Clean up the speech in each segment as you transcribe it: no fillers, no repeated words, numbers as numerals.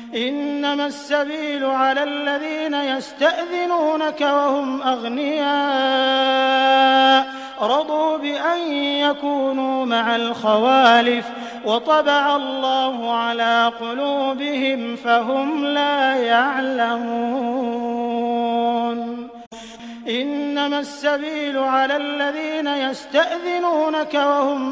إنما السبيل على الذين يستأذنونك وهم أغنياء رضوا بأن يكونوا مع الخوالف وطبع الله على قلوبهم فهم لا يعلمون إنما السبيل على الذين يستأذنونك وهم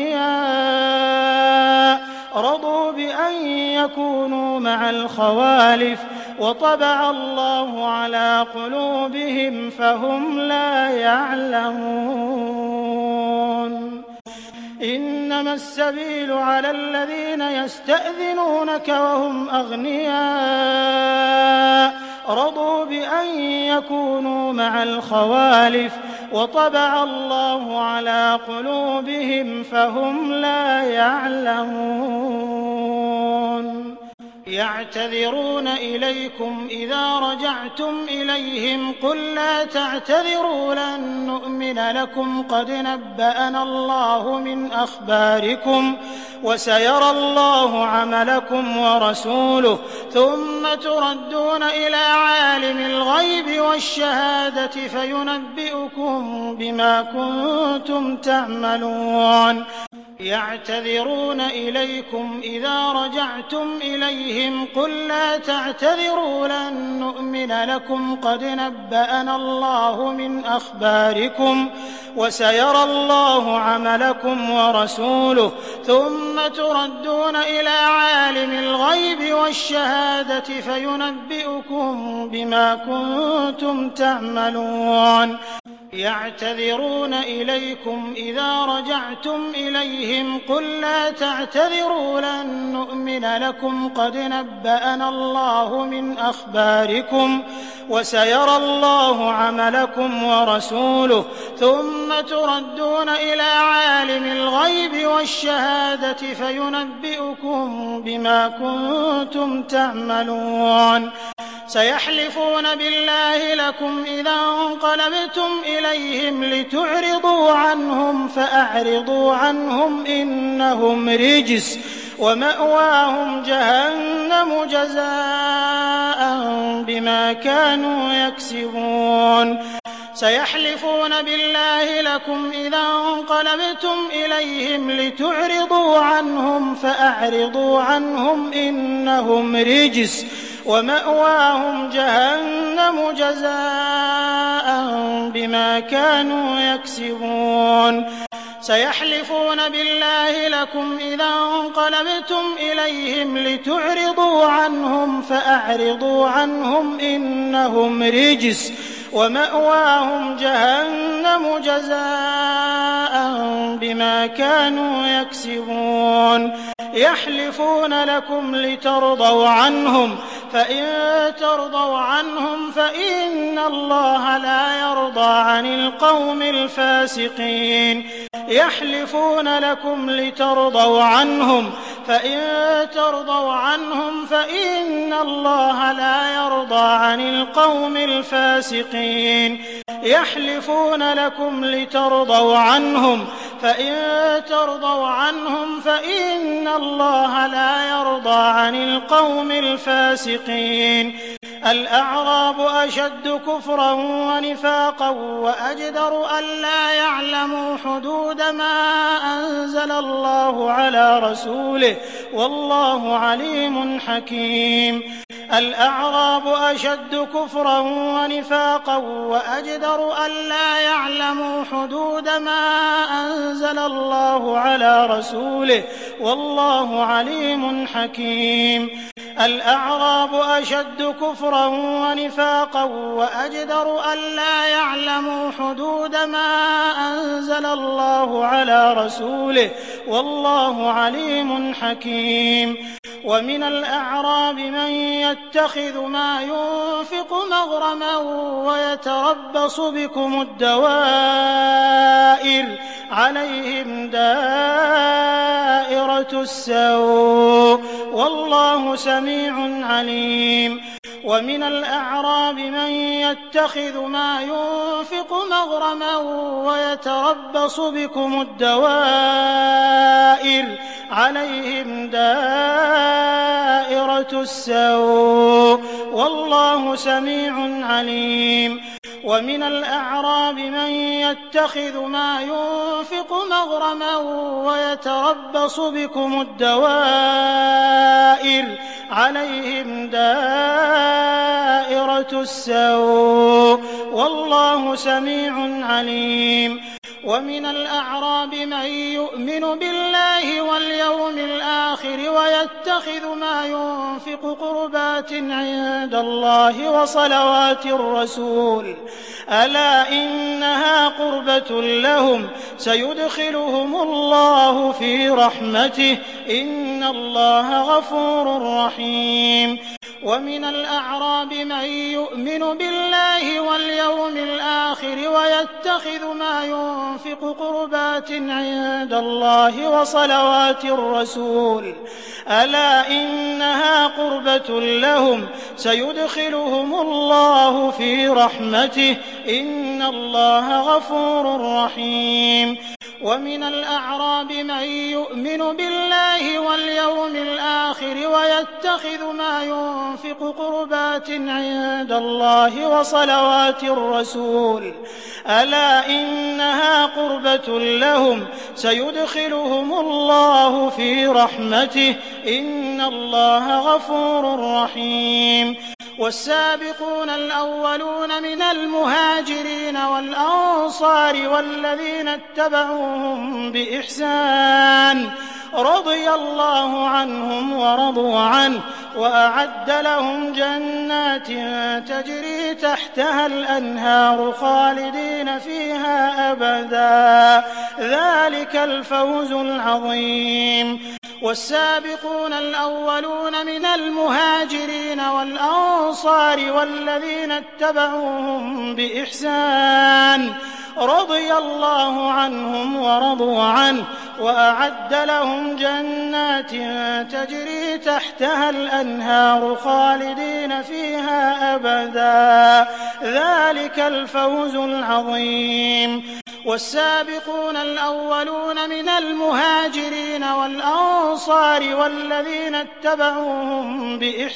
أغنياء رضوا بأن يكونوا مع الخوالف وطبع الله على قلوبهم فهم لا يعلمون إنما السبيل على الذين يستأذنونك وهم أغنياء رضوا بأن يكونوا مع الخوالف وطبع الله على قلوبهم فهم لا يعلمون يعتذرون إليكم إذا رجعتم إليهم قل لا تعتذروا لن نؤمن لكم قد نبأنا الله من أخباركم وسيرى الله عملكم ورسوله ثم تردون إلى عالم الغيب والشهادة فينبئكم بما كنتم تعملون يعتذرون إليكم إذا رجعتم إليهم قل لا تعتذروا لن نؤمن لكم قد نبأنا الله من أخباركم وسيرى الله عملكم ورسوله ثم تردون إلى عالم الغيب والشهادة فينبئكم بما كنتم تعملون يعتذرون إليكم إذا رجعتم إليهم قل لا تعتذروا لن نؤمن لكم قد نبأنا الله من أخباركم وسيرى الله عملكم ورسوله ثم تردون إلى عالم الغيب والشهادة فينبئكم بما كنتم تعملون سيحلفون بالله لكم إذا انقلبتم إليهم لتعرضوا عنهم فأعرضوا عنهم إنهم رجس ومأواهم جهنم جزاء بما كانوا يكسبون سيحلفون بالله لكم إذا انقلبتم إليهم لتعرضوا عنهم فأعرضوا عنهم إنهم رجس ومأواهم جهنم جزاء بما كانوا يكسبون سيحلفون بالله لكم إذا انقلبتم إليهم لتعرضوا عنهم فأعرضوا عنهم إنهم رجس ومأواهم جهنم جزاء بما كانوا يكسبون يحلفون لكم لترضوا عنهم فإن ترضوا عنهم فإن الله لا يرضى عن القوم الفاسقين يحلفون لكم لترضوا عنهم فإن ترضوا عنهم فإن الله لا يرضى عن القوم الفاسقين يحلفون لكم لترضوا عنهم فإن ترضوا عنهم فإن الله لا يرضى عن القوم الفاسقين الأعراب أشد كفرا ونفاقا وأجدر ألا يعلموا حدود ما أنزل الله على رسوله والله عليم حكيم الأعراب أشد كفرا ونفاقا وأجدر ألا يعلموا حدود ما أنزل الله على رسوله والله عليم حكيم الأعراب أشد كفرا ونفاقا وأجدر ألا يعلموا حدود ما أنزل الله على رسوله والله عليم حكيم ومن الأعراب من يتخذ ما ينفق مغرما ويتربص بكم الدوائر عليهم دائرة السوء والله سميع عليم ومن الأعراب من يتخذ ما ينفق مغرما ويتربص بكم الدوائر عليهم دائرة السوء والله سميع عليم ومن الأعراب من يتخذ ما ينفق مغرما ويتربص بكم الدوائر عليهم دائرة السوء والله سميع عليم ومن الأعراب من يؤمن بالله واليوم الآخر ويتخذ ما ينفق قربات عند الله وصلوات الرسول ألا إنها قربة لهم سيدخلهم الله في رحمته إن الله غفور رحيم ومن الأعراب من يؤمن بالله واليوم الآخر ويتخذ ما ينفق قربات عند الله وصلوات الرسول ألا إنها قربة لهم سيدخلهم الله في رحمته إن الله غفور رحيم ومن الأعراب من يؤمن بالله واليوم الآخر ويتخذ ما ينفق قربات عند الله وصلوات الرسول ألا إنها قربة لهم سيدخلهم الله في رحمته إن الله غفور رحيم والسابقون الأولون من المهاجرين والأنصار والذين اتبعوهم بإحسان رضي الله عنهم ورضوا عنه وأعد لهم جنات تجري تحتها الأنهار خالدين فيها أبدا ذلك الفوز العظيم والسابقون الأولون من المهاجرين والأنصار والذين اتبعوهم بإحسان رضي الله عنهم ورضوا عنه وأعد لهم جنات تجري تحتها الأنهار خالدين فيها أبدا ذلك الفوز العظيم والسابقون الأولون من المهاجرين والأنصار والذين اتبعوهم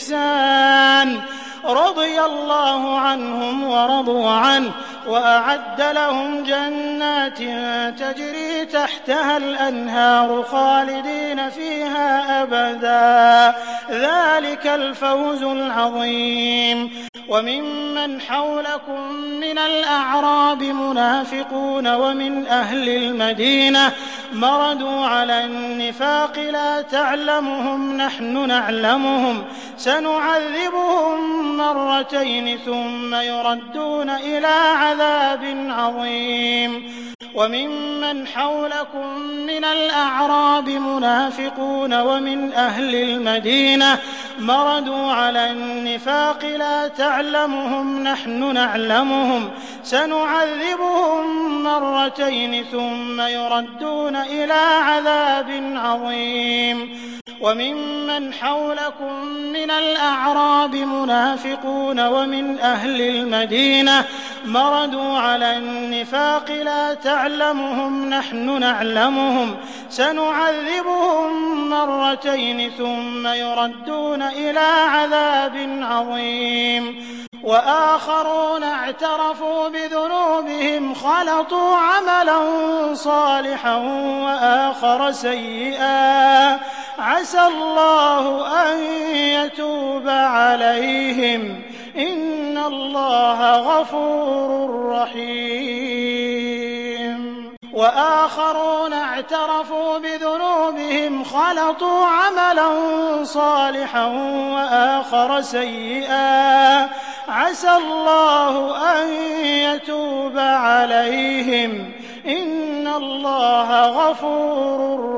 بإحسان رضي الله عنهم ورضوا عنه وأعد لهم جنات تجري تحتها الأنهار خالدين فيها أبدا ذلك الفوز العظيم وممن حولكم من الأعراب منافقون ومن أهل المدينة مردوا على النفاق لا تعلمهم نحن نعلمهم سنعذبهم مرتين ثم يردون إلى عذاب عظيم وممن حولكم من الأعراب منافقون ومن أهل المدينة مردوا على النفاق لا تعلمهم نحن نعلمهم سنعذبهم مرتين ثم يردون إلى عذاب عظيم وممن حولكم من الأعراب منافقون ومن أهل المدينة مردوا على النفاق لا تعلمهم نحن نعلمهم سنعذبهم مرتين ثم يردون إلى عذاب عظيم وآخرون اعترفوا بذنوبهم خلطوا عملا صالحا وآخر سيئا عسى الله أن يتوب عليهم إن الله غفور رحيم وآخرون اعترفوا بذنوبهم خلطوا عملا صالحا وآخر سيئا عسى الله أن يتوب عليهم إن الله غفور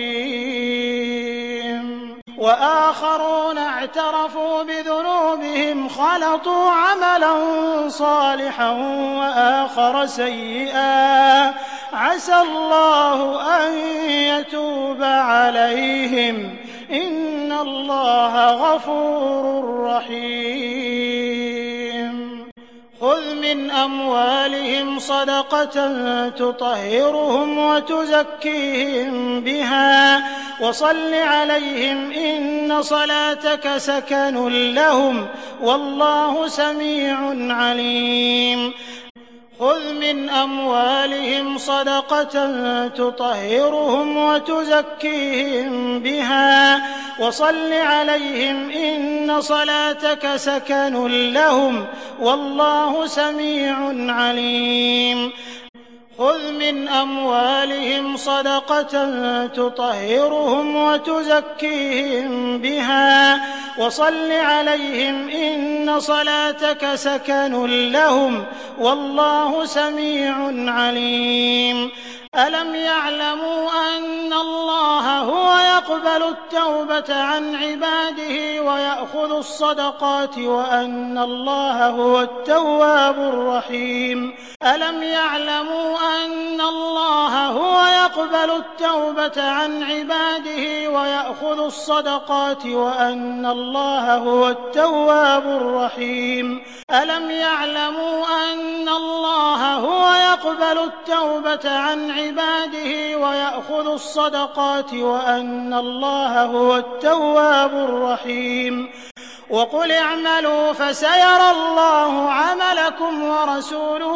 رحيم وآخرون اعترفوا بذنوبهم خلطوا عملا صالحا وآخر سيئا عسى الله أن يتوب عليهم إن الله غفور رحيم خذ من أموالهم صدقة تطهرهم وتزكيهم بها وصل عليهم إن صلاتك سكن لهم والله سميع عليم خذ من أموالهم صدقة تطهرهم وتزكيهم بها وصل عليهم إن صلاتك سكن لهم والله سميع عليم خذ من أموالهم صدقة تطهرهم وتزكيهم بها وصل عليهم إن صلاتك سكن لهم والله سميع عليم ألم يعلموا أن الله هو يقبل التوبة عن عباده ويأخذ الصدقات وأن الله هو التواب الرحيم ألم يعلموا أن الله هو يقبل التوبة عن عباده ويأخذ الصدقات وأن الله هو التواب الرحيم ألم يعلموا أن الله هو يقبل التوبة عن عباده ويأخذ الصدقات وأن الله هو التواب الرحيم وقل اعملوا فسيرى الله عملكم ورسوله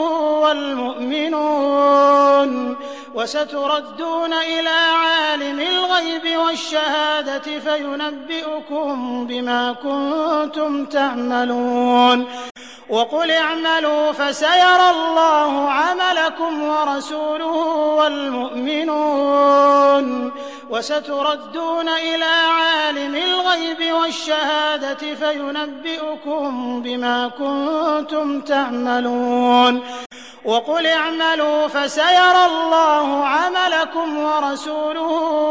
والمؤمنون وستردون إلى عالم الغيب والشهادة فينبئكم بما كنتم تعملون وقل اعملوا فسيرى الله عملكم ورسوله والمؤمنون وستردون إلى عالم الغيب والشهادة فينبئكم بما كنتم تعملون وقل اعملوا فسيرى الله عملكم ورسوله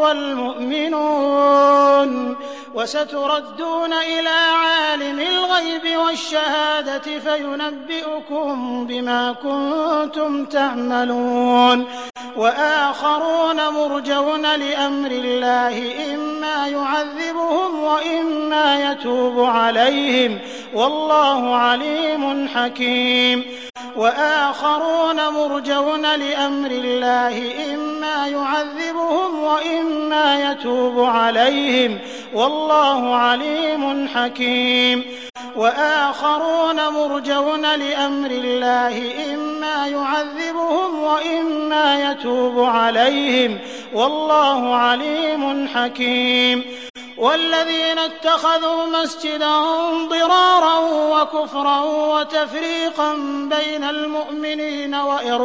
والمؤمنون وستردون إلى عالم الغيب والشهادة فينبئكم بما كنتم تعملون وآخرون مرجون لأمر الله إما يعذبهم وإما يتوب عليهم والله عليم حكيم وآخرون مرجون لأمر الله إما يعذبهم وإما يتوب عليهم والله عليم حكيم وآخرون مرجون لأمر الله إما يعذبهم وإما يتوب عليهم والله عليم حكيم والذين اتخذوا مسجدا ضرارا وكفرا وتفريقا بين المؤمنين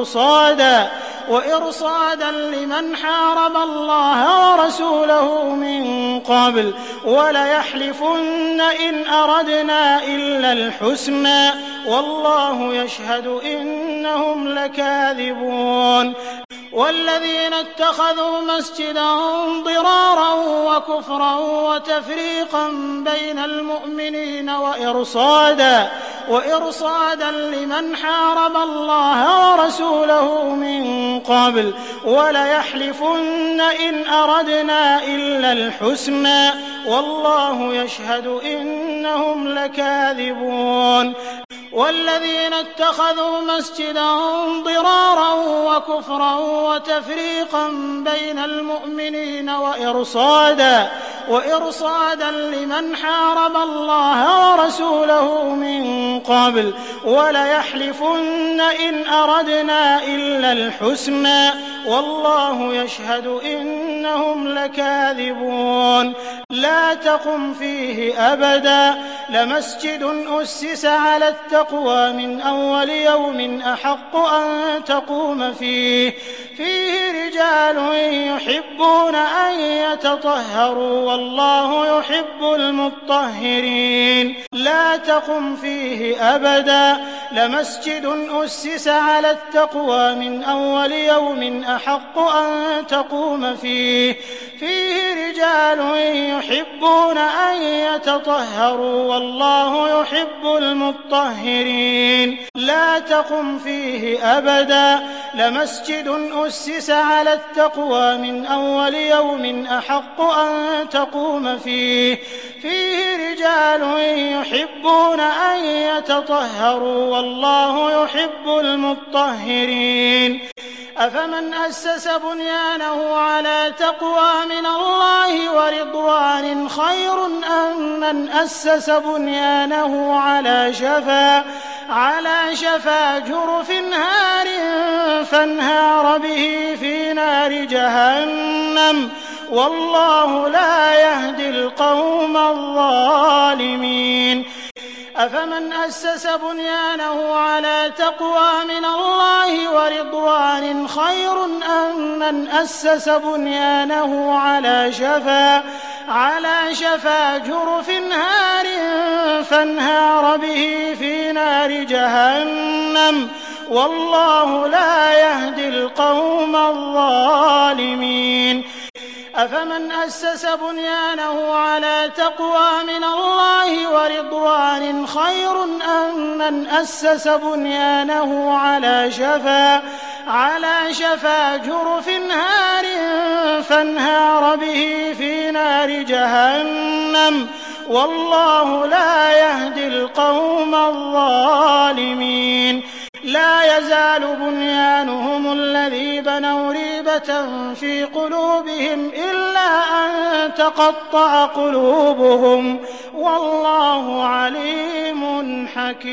وإرصادا لمن حارب الله ورسوله من قبل وليحلفن إن أردنا إلا الحسنى والله يشهد إنهم لكاذبون والذين اتخذوا مسجدا ضرارا وكفرا وتفريقا بين المؤمنين وإرصادا لمن حارب الله ورسوله من قبل وليحلفن إن أردنا إلا الحسنى والله يشهد إنهم لكاذبون والذين اتخذوا مسجدا ضرارا وكفرا وتفريقا بين المؤمنين وإرصادا لمن حارب الله ورسوله من قبل وليحلفن إن أردنا إلا الحسنى والله يشهد إنهم لكاذبون لا تقم فيه أبدا لمسجد أسس على التقوى من أول يوم أحق أن تقوم فيه رجال يحبون أن يتطهروا والله يحب المطهرين لا تقم فيه أبدا لمسجد أسس على التقوى من أول يوم أحق أن تقوم فيه رجال يحبون أن يتطهروا والله يحب المطهرين لا تقم فيه أبدا لمسجد أسس على التقوى من أول يوم أحق أن تقوم فيه رجال يحبون أن يتطهروا والله يحب المطهرين. أفمن أسس بنيانه على تقوى من الله ورضوان خير أم من أسس بنيانه على شفا جرف هار فانهار به في نار جهنم والله لا يهدي القوم الظالمين. أفمن أسس بنيانه على تقوى من الله ورضوان خير أم من أسس بنيانه على شفا جرف هار فانهار به في نار جهنم والله لا يهدي القوم الظالمين. أفمن أسس بنيانه على تقوى من الله ورضوان خير أم من أسس بنيانه على شفا جرف هار فانهار به في نار جهنم والله لا يهدي القوم الظالمين. لا يزال بنيانهم الذي بنوا ريبة في قلوبهم إلا أن تقطع قلوبهم والله عليم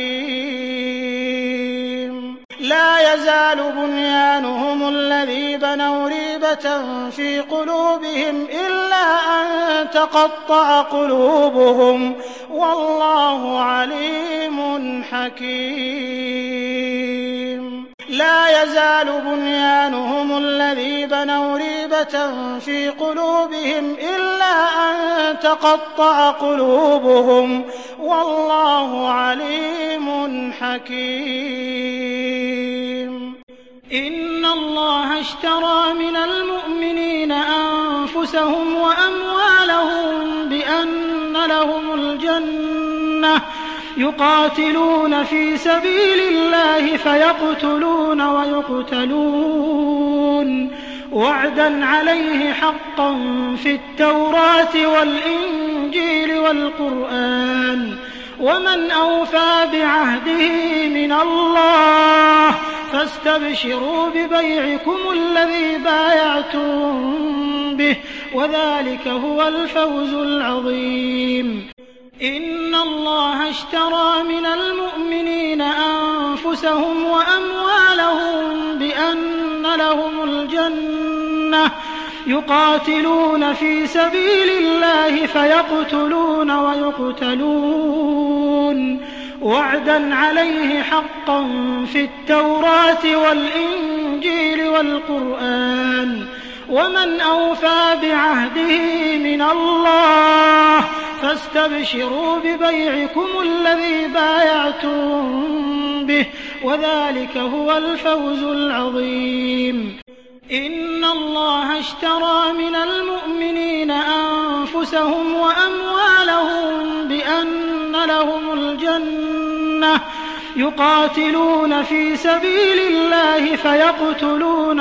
حكيم. لا يزال بنيانهم الذي بنوا ريبة في قلوبهم إلا أن تقطع قلوبهم والله عليم حكيم. لا يزال بنيانهم الذي بنوا ريبة في قلوبهم إلا أن تقطع قلوبهم والله عليم حكيم. إن الله اشترى من المؤمنين أنفسهم وأموالهم بأن لهم الجنة يقاتلون في سبيل الله فيقتلون ويقتلون وعدا عليه حقا في التوراة والإنجيل والقرآن ومن أوفى بعهده من الله فاستبشروا ببيعكم الذي بايعتم به وذلك هو الفوز العظيم. إن الله اشترى من المؤمنين أنفسهم وأموالهم بأن لهم الجنة يقاتلون في سبيل الله فيقتلون ويقتلون وعدا عليه حقا في التوراة والإنجيل والقرآن ومن أوفى بعهده من الله فاستبشروا ببيعكم الذي بايعتم به وذلك هو الفوز العظيم. إن الله اشترى من المؤمنين أنفسهم وأموالهم بأن لهم الجنة يقاتلون في سبيل الله فيقتلون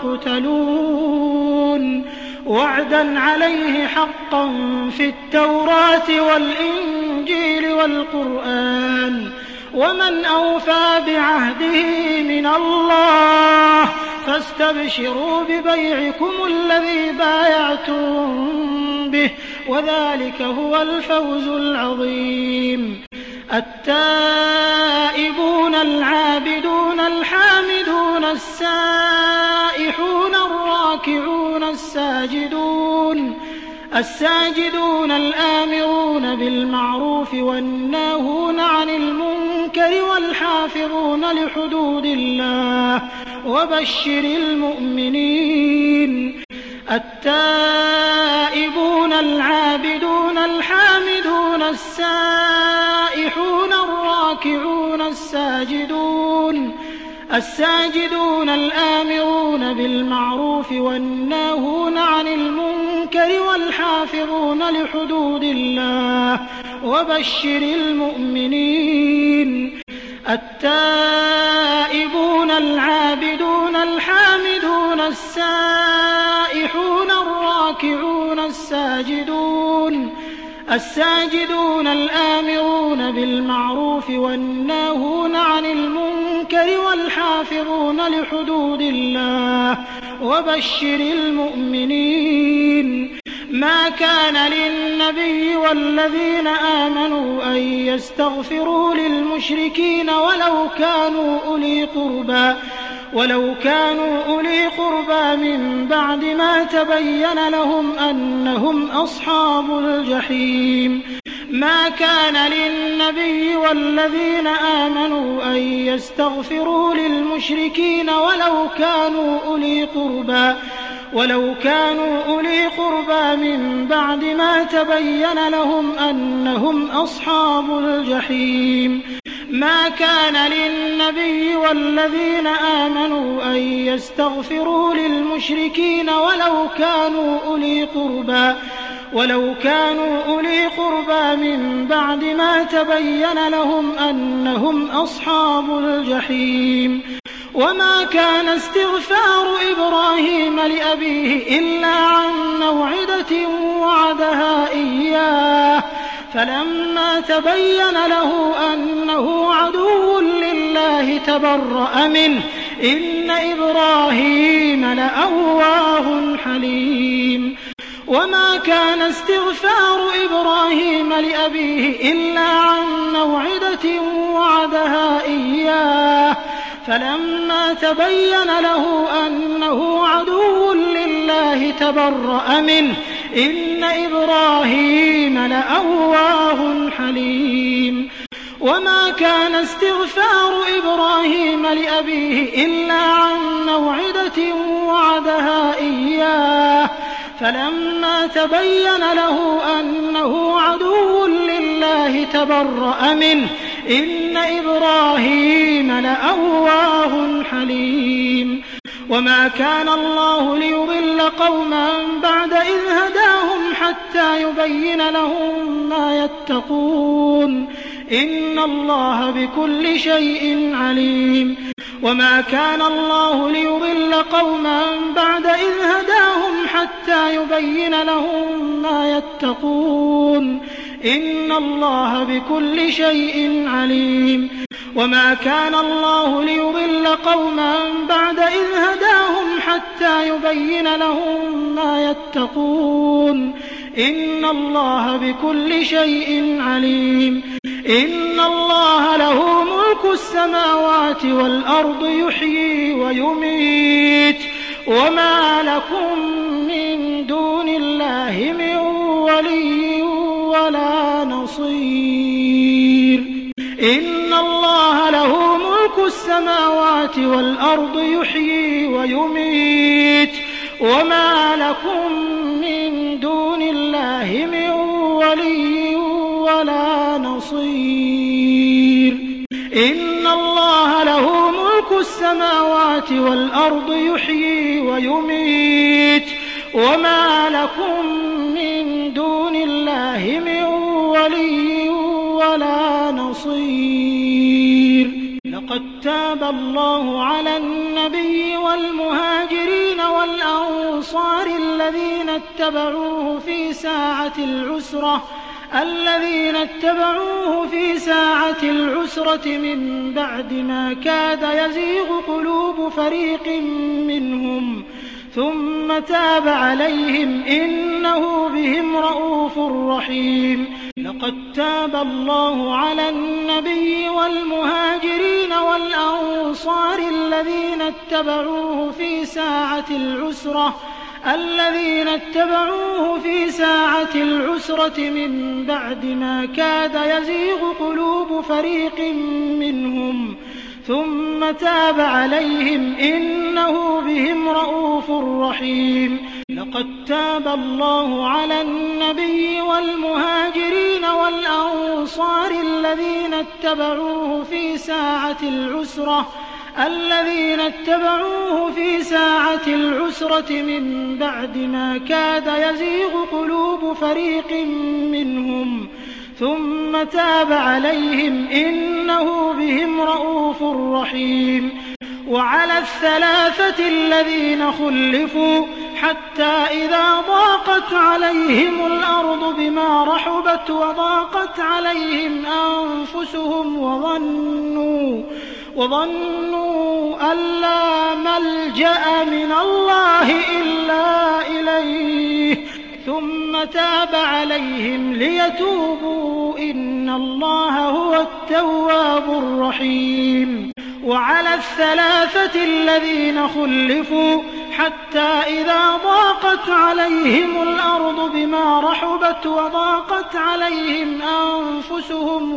ويقتلون وعدا عليه حقا في التوراة والإنجيل والقرآن ومن أوفى بعهده من الله فاستبشروا ببيعكم الذي بايعتم به وذلك هو الفوز العظيم. التائبون العابدون الحامدون السائحون الراكعون الساجدون الآمرون بالمعروف والناهون عن المنكر والحافظون لحدود الله وبشر المؤمنين. التائبون العابدون الحامدون السائحون الراكعون الساجدون الآمرون بالمعروف والناهون عن المنكر والحافظون لحدود الله وبشر المؤمنين. التائبون العابدون الحامدون السائحون الراكعون الساجدون الآمرون الآمرون بالمعروف والناهون عن المنكر والحافظون لحدود الله وبشر المؤمنين. ما كان للنبي والذين آمنوا أن يستغفروا للمشركين ولو كانوا أولي قربى من بعد ما تبين لهم أنهم أصحاب الجحيم. ما كان للنبي والذين آمنوا أن يستغفروا للمشركين ولو كانوا أولي قربى من بعد ما تبين لهم أنهم أصحاب الجحيم. ما كان للنبي والذين آمنوا أن يستغفروا للمشركين ولو كانوا أولي قربى من بعد ما تبين لهم أنهم أصحاب الجحيم. وما كان استغفار إبراهيم لأبيه إلا عن موعدة وعدها إياه فلما تبين له أنه عدو لله تبرأ منه إن إبراهيم لأواه حليم. وما كان استغفار إبراهيم لأبيه إلا عن موعدة وعدها إياه فلما تبين له أنه عدو لله تبرأ منه إن إبراهيم لأواه حليم. وما كان استغفار إبراهيم لأبيه إلا عن موعدة وعدها إياه فلما تبين له أنه عدو لله تبرأ منه إن إبراهيم لأواه حليم. وما كان الله ليضل قوما بعد إذ هداهم حتى يبين لهم ما يتقون إن الله بكل شيء عليم. وما كان الله ليضل قوما بعد إذ هداهم حتى يبين لهم ما يتقون إن الله بكل شيء عليم. وما كان الله ليضل قوما بعد إذ هداهم حتى يبين لهم ما يتقون إن الله بكل شيء عليم. إن الله له ملك السماوات والأرض يحيي ويميت وما لكم من دون الله من ولي ولا نصير. إن الله له ملك السماوات والأرض يحيي ويميت وما لكم من دون الله من ولي ولا نصير. إن الله له ملك السماوات والأرض يحيي ويميت وما لكم من دون الله من ولي ولا نصير. لقد تاب الله على النبي والمهاجرين والأنصار الذين اتبعوه في ساعة العسرة من بعد ما كاد يزيغ قلوب فريق منهم ثم تاب عليهم إنه بهم رءوف رحيم. لقد تاب الله على النبي والمهاجرين والأنصار الذين اتبعوه في ساعة العسرة من بعد ما كاد يزيغ قلوب فريق منهم ثم تاب عليهم إنه بهم رءوف رحيم. لقد تاب الله على النبي والمهاجرين والأنصار الذين اتبعوه في ساعة العسرة من بعد ما كاد يزيغ قلوب فريق منهم ثم تاب عليهم إنه بهم رءوف رحيم. وعلى الثلاثة الذين خلفوا حتى إذا ضاقت عليهم الأرض بما رحبت وضاقت عليهم أنفسهم وظنوا أن لا ملجأ من الله إلا إليه ثم تاب عليهم ليتوبوا إن الله هو التواب الرحيم. وعلى الثلاثة الذين خلفوا حتى إذا ضاقت عليهم الأرض بما رحبت وضاقت عليهم أنفسهم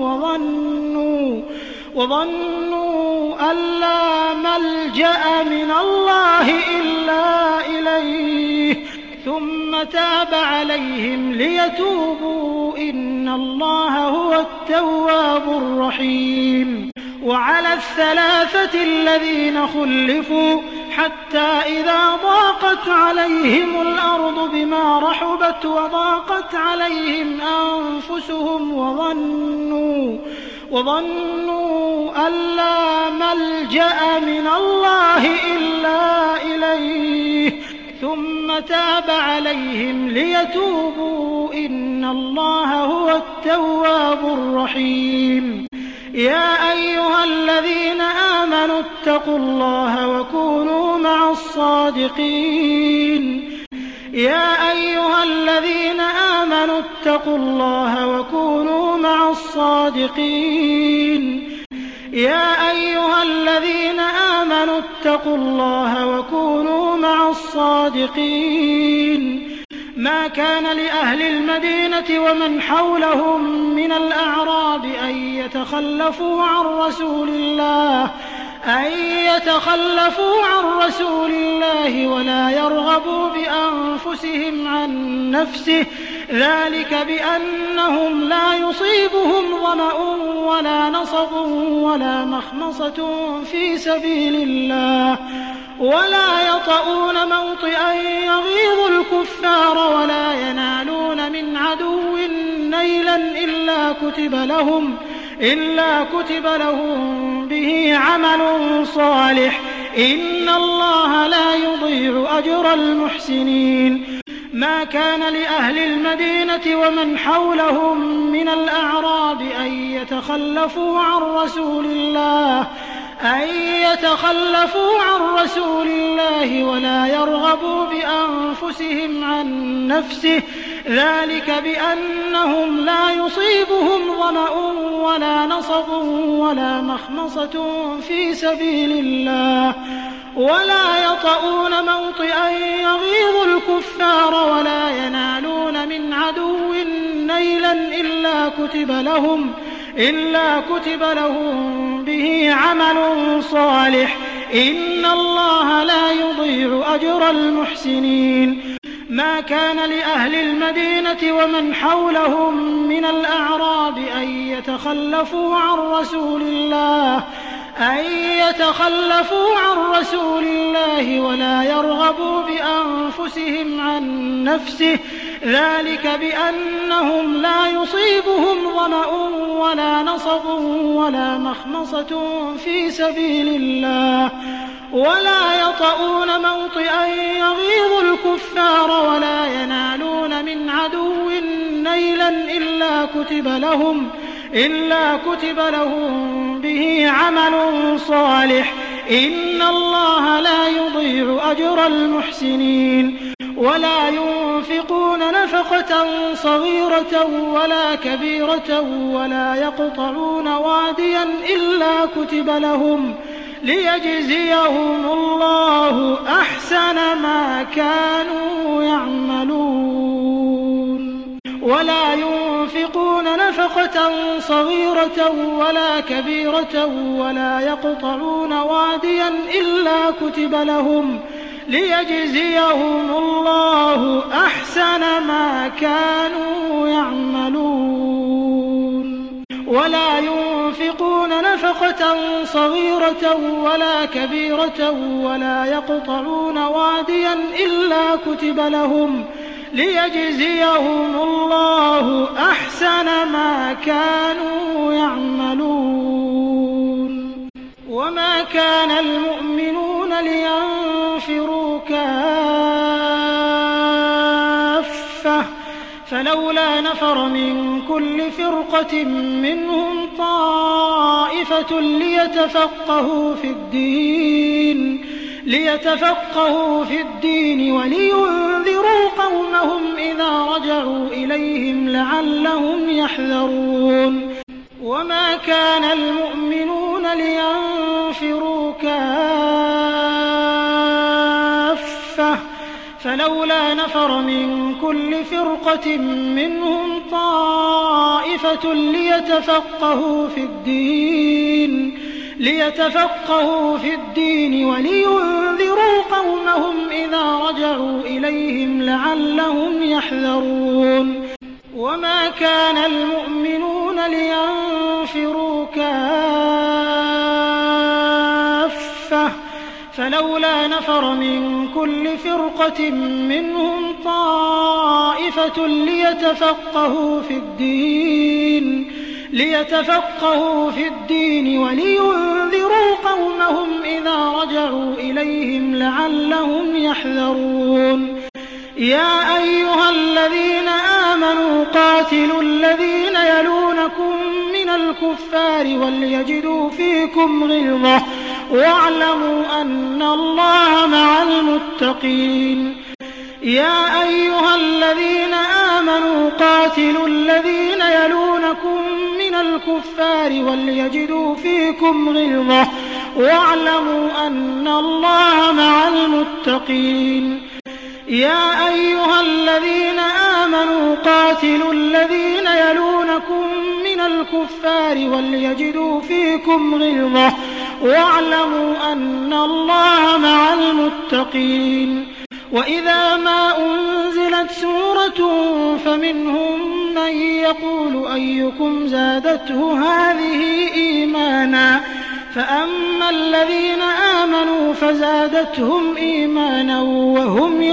وظنوا أن لا ملجأ من الله إلا إليه ثم تاب عليهم ليتوبوا إن الله هو التواب الرحيم. وعلى الثلاثة الذين خلفوا حتى إذا ضاقت عليهم الأرض بما رحبت وضاقت عليهم أنفسهم وظنوا أن لا ملجأ من الله إلا إليه ثم تاب عليهم ليتوبوا إن الله هو التواب الرحيم. يا أيها الذين آمنوا اتقوا الله وكونوا مع الصادقين. يا أيها الذين آمنوا اتقوا الله وكونوا مع الصادقين. يا أيها الذين آمنوا اتقوا الله وكونوا مع الصادقين. ما كان لأهل المدينة ومن حولهم من الأعراب أن يتخلفوا عن رسول الله ولا يرغبوا بأنفسهم عن نفسه ذلك بأنهم لا يصيبهم ظمأ ولا نصب ولا مخمصة في سبيل الله ولا يطؤون موطئا يغيظ الكفار ولا ينالون من عدو نيلا إلا كتب لهم به عمل صالح إن الله لا يضيع أجر المحسنين. ما كان لأهل المدينة ومن حولهم من الأعراب أن يتخلفوا عن رسول الله ولا يرغبوا بأنفسهم عن نفسه ذلك بأنهم لا يصيبهم ظمأ ولا نصب ولا مخمصة في سبيل الله ولا يطؤون موطئا يغيظ الكفار ولا ينالون من عدو نيلا إلا كتب لهم به عمل صالح إن الله لا يضيع أجر المحسنين. ما كان لأهل المدينة ومن حولهم من الأعراب أن يتخلفوا عن رسول الله ولا يرغبوا بأنفسهم عن نفسه ذلك بأنهم لا يصيبهم ظمأ ولا نصب ولا مخمصة في سبيل الله ولا يطؤون موطئا يغيظ الكفار ولا ينالون من عدو نيلا إلا كتب لهم به عمل صالح إن الله لا يضيع أجر المحسنين. ولا ينفقون نفقة صغيرة ولا كبيرة ولا يقطعون واديا إلا كتب لهم ليجزيهم الله أحسن ما كانوا يعملون. ولا ينفقون نفقة صغيرة ولا كبيرة ولا يقطعون واديا إلا كتب لهم ليجزيهم الله أحسن ما كانوا يعملون. ولا ينفقون نفقة صغيرة ولا كبيرة ولا يقطعون واديا إلا كتب لهم ليجزيهم الله أحسن ما كانوا يعملون. وما كان المؤمنون لينفروا كافة فلولا نفر من كل فرقة منهم طائفة ليتفقهوا في الدين ولينذروا قومهم إذا رجعوا إليهم لعلهم يحذرون وما كان المؤمنون لينفروا كافة فلولا نفر من كل فرقة منهم طائفة ليتفقهوا في الدين ولينذروا قومهم إذا رجعوا إليهم لعلهم يحذرون وما كان المؤمنون لينفروا كافة فلولا نفر من كل فرقة منهم طائفة ليتفقهوا في الدين ولينذروا قومهم إذا رجعوا إليهم لعلهم يحذرون يا أيها الذين آمنوا قاتلوا الذين يلونكم من الكفار وليجدوا فيكم غلظة واعلموا أن الله مع المتقين يا أيها الذين آمنوا قاتلوا الذين يلونكم من الكفار وليجدوا فيكم غلظة واعلموا أن الله مع المتقين يا أيها الذين آمنوا قاتلوا الذين يلونكم من الكفار وليجدوا فيكم غلظة واعلموا أن الله مع المتقين وإذا ما أنزلت سورة فمنهم من يقول أيكم زادته هذه إيمانا فأما الذين آمنوا فزادتهم إيمانا وهم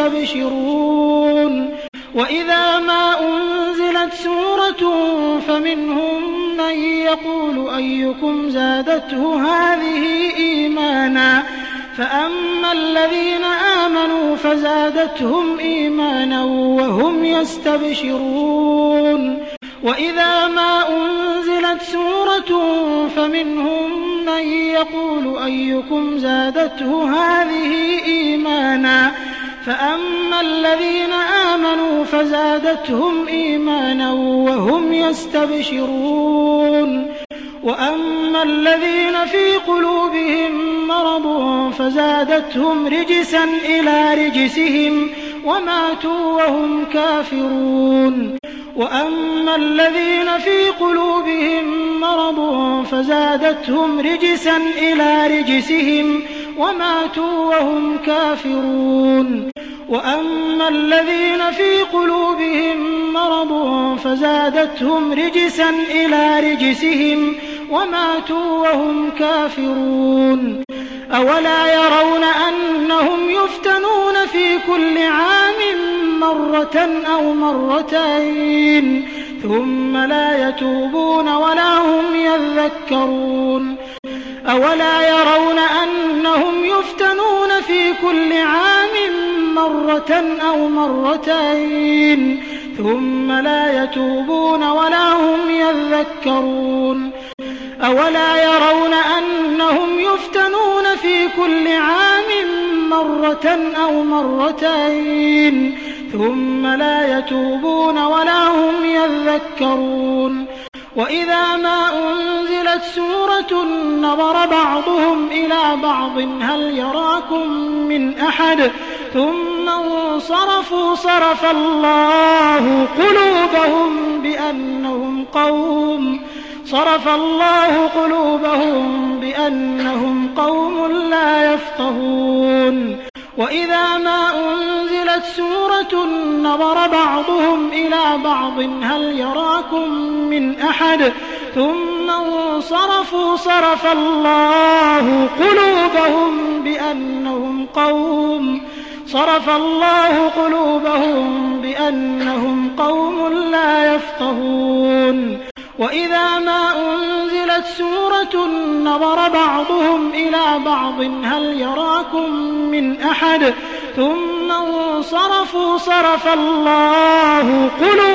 يستبشرون وإذا ما أنزلت سورة فمنهم من يقول أيكم زادته هذه إيمانا فأما الذين آمنوا فزادتهم إيمانا وهم يستبشرون وإذا ما أنزلت سورة فمنهم من يقول أيكم زادته هذه إيمانا فأما الذين آمنوا فزادتهم إيمانا وهم يستبشرون وأما الذين في قلوبهم مرض فزادتهم رجسا إلى رجسهم وماتوا وهم كافرون وأما الذين في قلوبهم مرض فزادتهم رجسا إلى رجسهم وماتوا وهم كافرون وأما الذين في قلوبهم مرض فزادتهم رجسا إلى رجسهم وماتوا وهم كافرون أولا يرون أنهم يفتنون في كل عام مرة أو مرتين ثم لا يتوبون ولا هم يذكرون أولا يرون أنهم يفتنون في كل عام مرة أو مرتين ثم لا يتوبون ولا هم يذكرون أولا يرون أنهم يفتنون في كل عام مرة أو مرتين ثم لا يتوبون ولا هم يذكرون وإذا ما أنزلت سورة نظر بعضهم إلى بعض هل يراكم من أحد ثم انصرفوا صرف الله قلوبهم بأنهم قوم لا يفقهون وإذا ما أنزلت سورة نظر بعضهم إلى بعض هل يراكم من أحد ثم انصرفوا صرف الله قلوبهم بأنهم قوم لا يفقهون وإذا ما أنزلت سورة نظر بعضهم إلى بعض هل يراكم من أحد ثم ثم انصرفوا صرف الله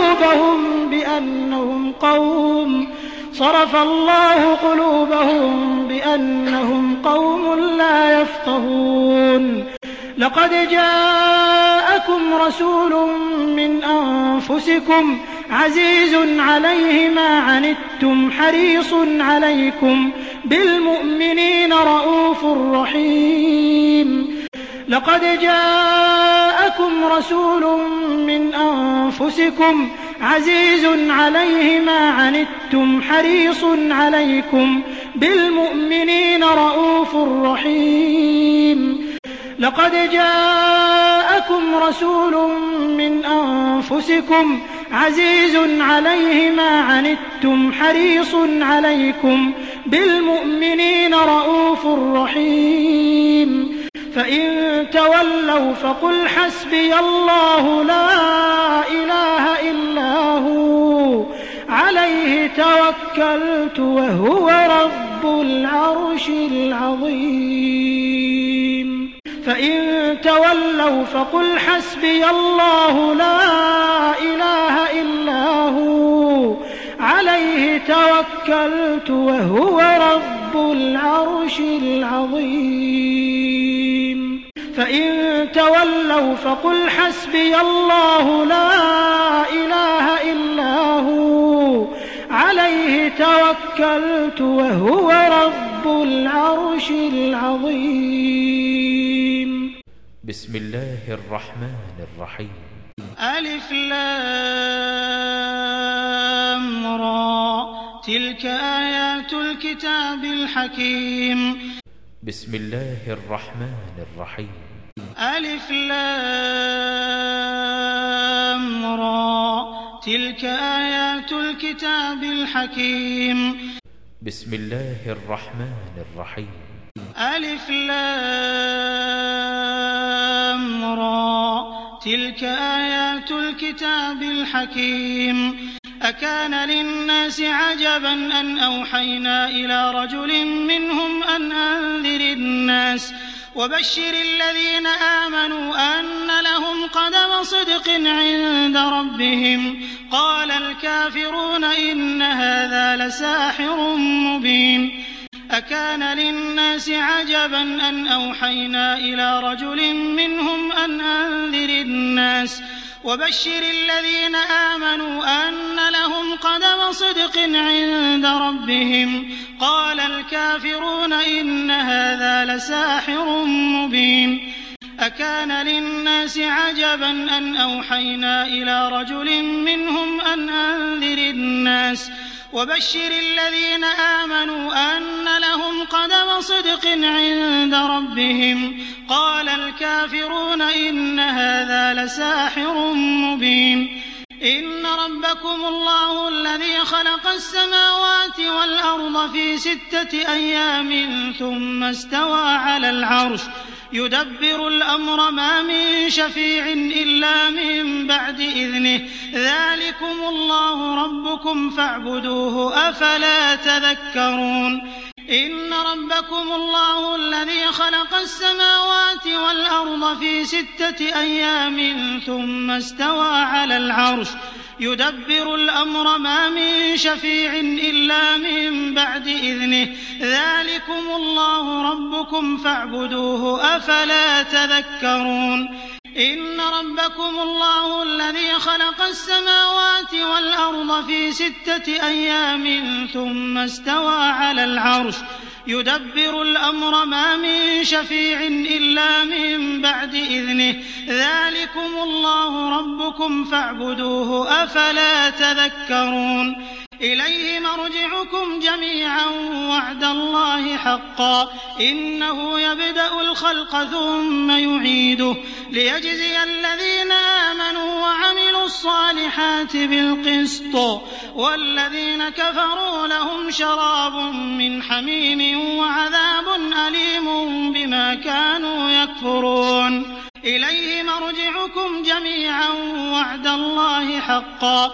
قلوبهم بأنهم قوم لا يفقهون. لقد جاءكم رسول من أنفسكم عزيز عليه ما عنتم حريص عليكم بالمؤمنين رءوف رحيم. لقد جاءكم رسول من أنفسكم عزيز عليه ما عنتم حريص عليكم بالمؤمنين رءوف رحيم. لقد جاءكم رسول من أنفسكم عزيز عليه ما عنتم حريص عليكم بالمؤمنين رءوف رحيم. فإن تولوا فقل حسبي الله لا إله إلا هو عليه توكلت وهو رب العرش العظيم. فإن تولوا فقل حسبي الله لا إله إلا هو عليه توكلت وهو رب العرش العظيم. فإن تولوا فقل حسبي الله لا إله إلا هو عليه توكلت وهو رب العرش العظيم. بسم الله الرحمن الرحيم. ألف لام را تلك آيات الكتاب الحكيم. بسم الله الرحمن الرحيم. ألف لام را تلك آيات الكتاب الحكيم. بسم الله الرحمن الرحيم. ألف لام را تلك آيات الكتاب الحكيم. أكان للناس عجبا أن أوحينا إلى رجل منهم أن أنذر الناس وبشر الذين آمنوا أن لهم قدم صدق عند ربهم. قال الكافرون إن هذا لساحر مبين. أكان للناس عجبا أن أوحينا إلى رجل منهم أن أنذر الناس وبشر الذين آمنوا أن لهم قدم صدق عند ربهم. قال الكافرون إن هذا لساحر مبين. أكان للناس عجبا أن أوحينا إلى رجل منهم أن أنذر الناس وبشر الذين آمنوا أن لهم قدم صدق عند ربهم. قال الكافرون إن هذا لساحر مبين. إن ربكم الله الذي خلق السماوات والأرض في 6 أيام ثم استوى على العرش يدبر الأمر ما من شفيع إلا من بعد إذنه. ذلكم الله ربكم فاعبدوه أفلا تذكرون. إن ربكم الله الذي خلق السماوات والأرض في 6 أيام ثم استوى على العرش يدبر الأمر ما من شفيع إلا من بعد إذنه. ذلكم الله ربكم فاعبدوه أفلا تذكرون. إن ربكم الله الذي خلق السماوات والأرض في 6 أيام ثم استوى على العرش يدبر الأمر ما من شفيع إلا من بعد إذنه. ذلكم الله ربكم فاعبدوه أفلا تذكرون. إليه مرجعكم جميعا وعد الله حقا إنه يبدأ الخلق ثم يعيده ليجزي الذين آمنوا وعملوا الصالحات بالقسط والذين كفروا لهم شراب من حميم وعذاب أليم بما كانوا يكفرون. إليه مرجعكم جميعا وعد الله حقا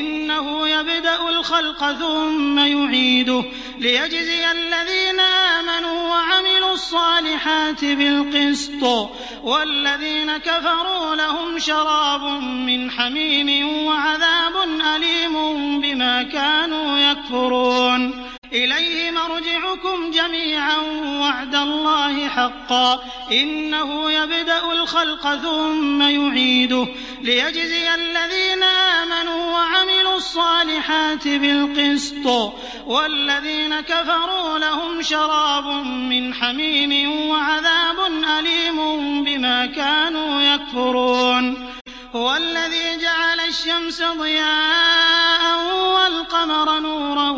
إنه يبدأ الخلق ثم يعيده ليجزي الذين آمنوا وعملوا الصالحات بالقسط والذين كفروا لهم شراب من حميم وعذاب أليم بما كانوا يكفرون إليه مرجعكم جميعا وعد الله حقا إنه يبدأ الخلق ثم يعيده ليجزي الذين آمنوا وعملوا الصالحات بالقسط والذين كفروا لهم شراب من حميم وعذاب أليم بما كانوا يكفرون هو الذي جعل الشمس ضياء والقمر نورا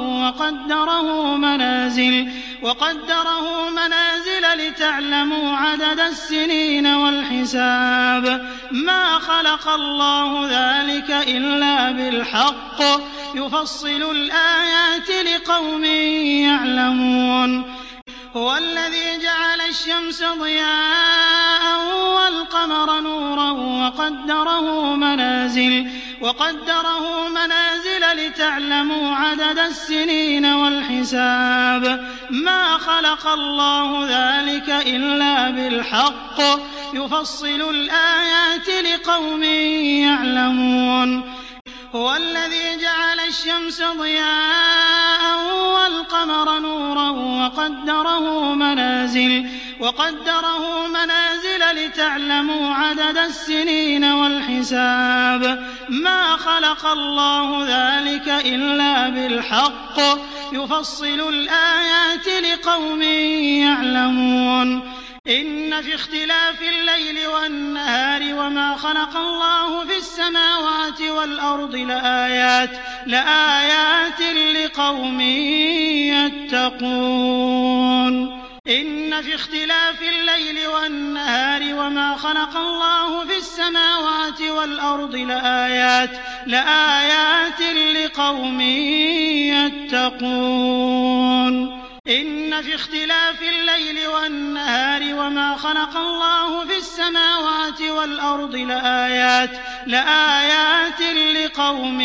وقدره منازل لتعلموا عدد السنين والحساب ما خلق الله ذلك إلا بالحق يفصل الآيات لقوم يعلمون هو الذي جعل الشمس ضياء والقمر نورا وقدره منازل لتعلموا عدد السنين والحساب ما خلق الله ذلك إلا بالحق يفصل الآيات لقوم يعلمون هو الذي جعل الشمس ضياء والقمر نورا وقدره منازل لتعلموا عدد السنين والحساب ما خلق الله ذلك إلا بالحق يفصل الآيات لقوم يعلمون إن في اختلاف الليل والنهار وما خلق الله في السماوات والأرض لآيات لقوم يتقون إن في اختلاف الليل والنهار وما خلق الله في السماوات والأرض لآيات لقوم يتقون إن في اختلاف الليل والنهار وما خلق الله في السماوات والأرض لآيات لقوم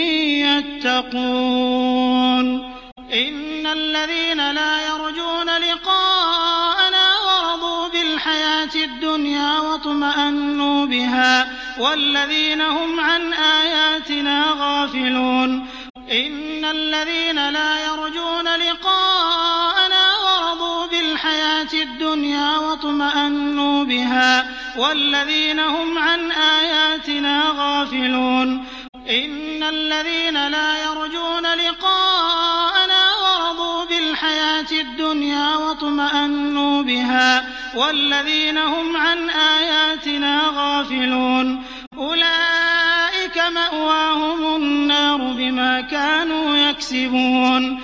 يتقون إن الذين لا يرجون لقاءنا ورضوا بالحياة الدنيا واطمأنوا بها والذين هم عن آياتنا غافلون إن الذين لا يرجون لقاءنا ورضوا بالحياة الدنيا واطمأنوا بها والذين هم عن آياتنا غافلون إن الذين لا يرجون لقاءنا ورضوا بالحياة الدنيا واطمأنوا بها والذين هم عن آياتنا غافلون أولئك مأواهم النار بما كانوا يكسبون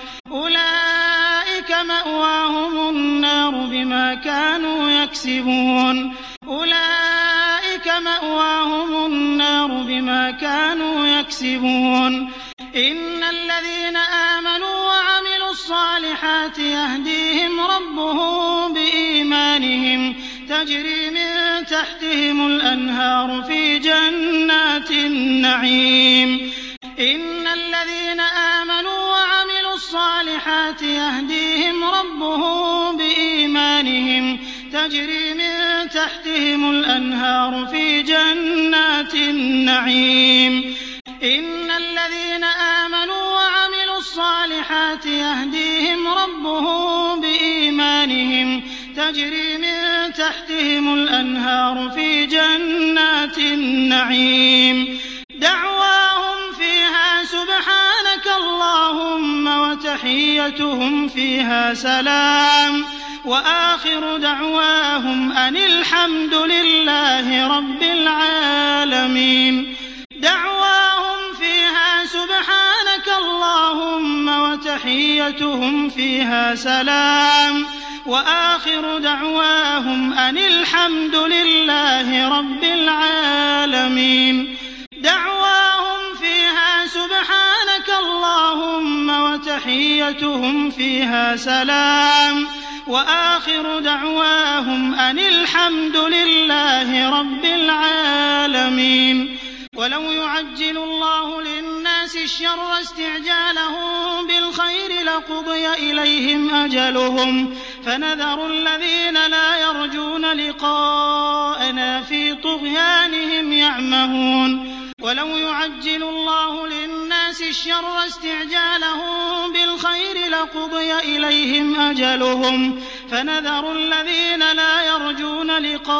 أولئك مأواهم النار بما كانوا يكسبون أولئك مأواهم النار بما كانوا يكسبون إن الذين آمنوا وعملوا الصالحات يهديهم ربهم بإيمانهم تجري من تحتهم الأنهار في جنات النعيم إن الذين آمنوا وعملوا الصالحات يهديهم ربهم بإيمانهم تجري من تحتهم الأنهار في جنات النعيم إن الذين آمنوا وعملوا الصالحات يهديهم ربهم بإيمانهم تجري من تحتهم الأنهار في جنات النعيم دعواهم فيها سبحانك اللهم وتحيتهم فيها سلام وآخر دعواهم أن الحمد لله رب العالمين دعواهم فيها سبحانك اللهم وتحيتهم فيها سلام وآخر دعواهم أن الحمد لله رب العالمين دعواهم فيها سبحانك اللهم وتحيتهم فيها سلام وآخر دعواهم أن الحمد لله رب العالمين ولو يعجل الله للناس الشر استعجالهم بالخير لقضي إليهم أجلهم فنذر الذين لا يرجون لقاءنا في طغيانهم يعمهون ولو يعجل الله للناس الشر استعجالهم بالخير لقضي إليهم أجلهم فنذر الذين لا يرجون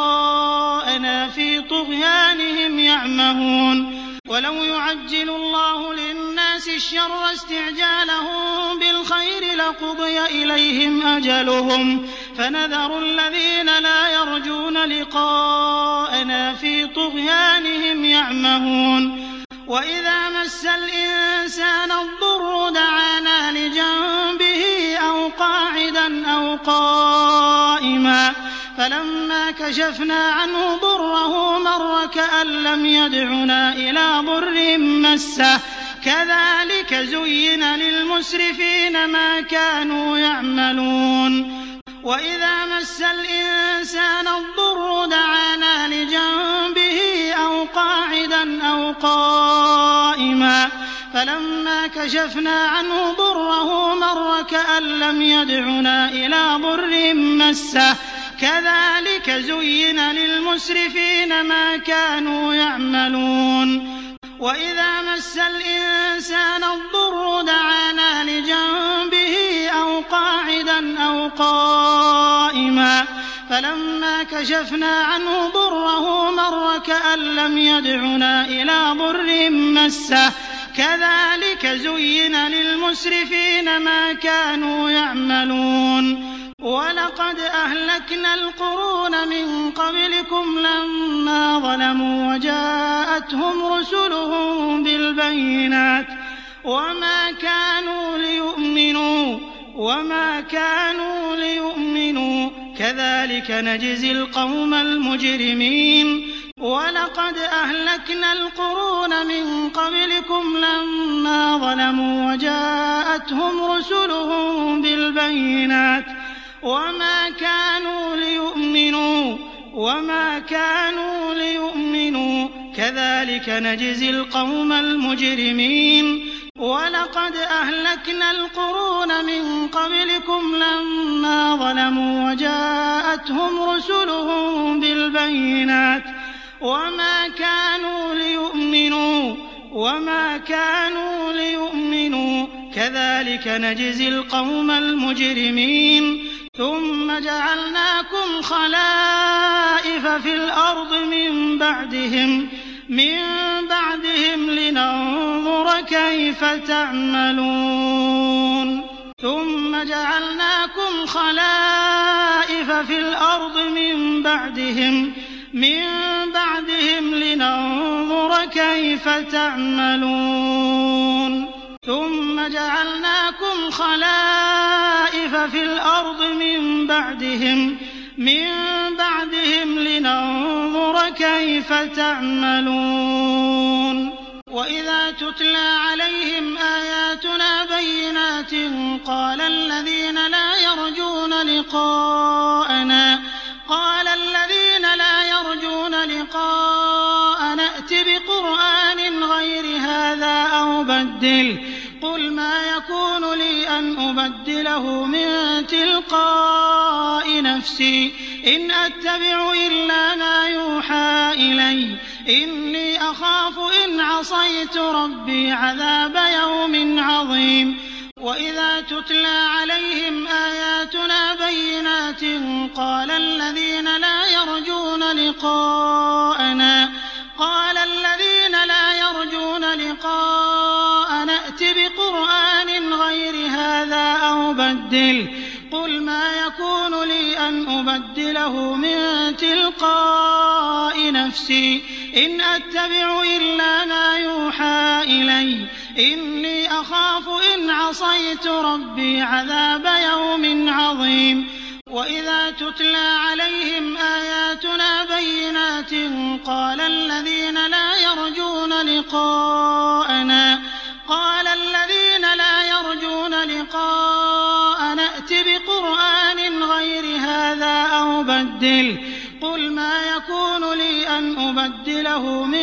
لقاءنا في طغيانهم يعمهون ولو يعجل الله للناس الشر استعجالهم بالخير لقضي إليهم أجلهم فنذر الذين لا يرجون لقاءنا في طغيانهم يعمهون وإذا مس الإنسان الضر دعانا لجنبه أو قاعدا أو قائما فلما كشفنا عنه ضره مر كأن لم يدعنا إلى ضر مسه كذلك زين للمسرفين ما كانوا يعملون وإذا مس الإنسان الضر دعانا لجنبه أو قاعدا أو قائما فلما كشفنا عنه ضره مر كأن لم يدعنا إلى ضر مسه كذلك زين للمسرفين ما كانوا يعملون وإذا مس الإنسان الضر دعانا لجنبه أو قاعدا أو قائما فلما كشفنا عنه ضره مر كأن لم يدعنا إلى ضر مسه كذلك زين للمسرفين ما كانوا يعملون ولقد أهلكنا القرون من قبلكم لما ظلموا وجاءتهم رسلهم بالبينات وما كانوا ليؤمنوا كذلك نجزي القوم المجرمين ولقد أهلكنا القرون من قبلكم لما ظلموا وجاءتهم رسلهم بالبينات وما كانوا ليؤمنوا كذلك نجزي القوم المجرمين ولقد أهلكنا القرون من قبلكم لما ظلموا وجاءتهم رسلهم بالبينات وما كانوا ليؤمنوا كذلك نجزي القوم المجرمين ثم جعلناكم خلائف في الأرض من بعدهم لننظر كيف تعملون ثم جعلناكم خلائف في الأرض من بعدهم لننظر كيف تعملون ثم جعلناكم خلائف في الأرض من بعدهم لننظر كيف تعملون وإذا تتلى عليهم آياتنا بينات قال الذين لا يرجون لقاءنا ائت بقرآن غير هذا أو بدله قل ما يكون لي أن أبدله من تلقاء نفسي إن أتبع إلا ما يوحى إلي إني أخاف إن عصيت ربي عذاب يوم عظيم وإذا تتلى عليهم آياتنا بينات قال الذين لا يرجون لقاءنا ائت بقرآن غير هذا أو بدله قل ما يكون لي أن أبدله من تلقاء نفسي إن أتبع إلا ما يوحى إلي إني أخاف إن عصيت ربي عذاب يوم عظيم وإذا تتلى عليهم آياتنا بينات قال الذين لا يرجون لقاءنا ائت بقرآن غير هذا أو بدله قل ما يكون لي أن أبدله من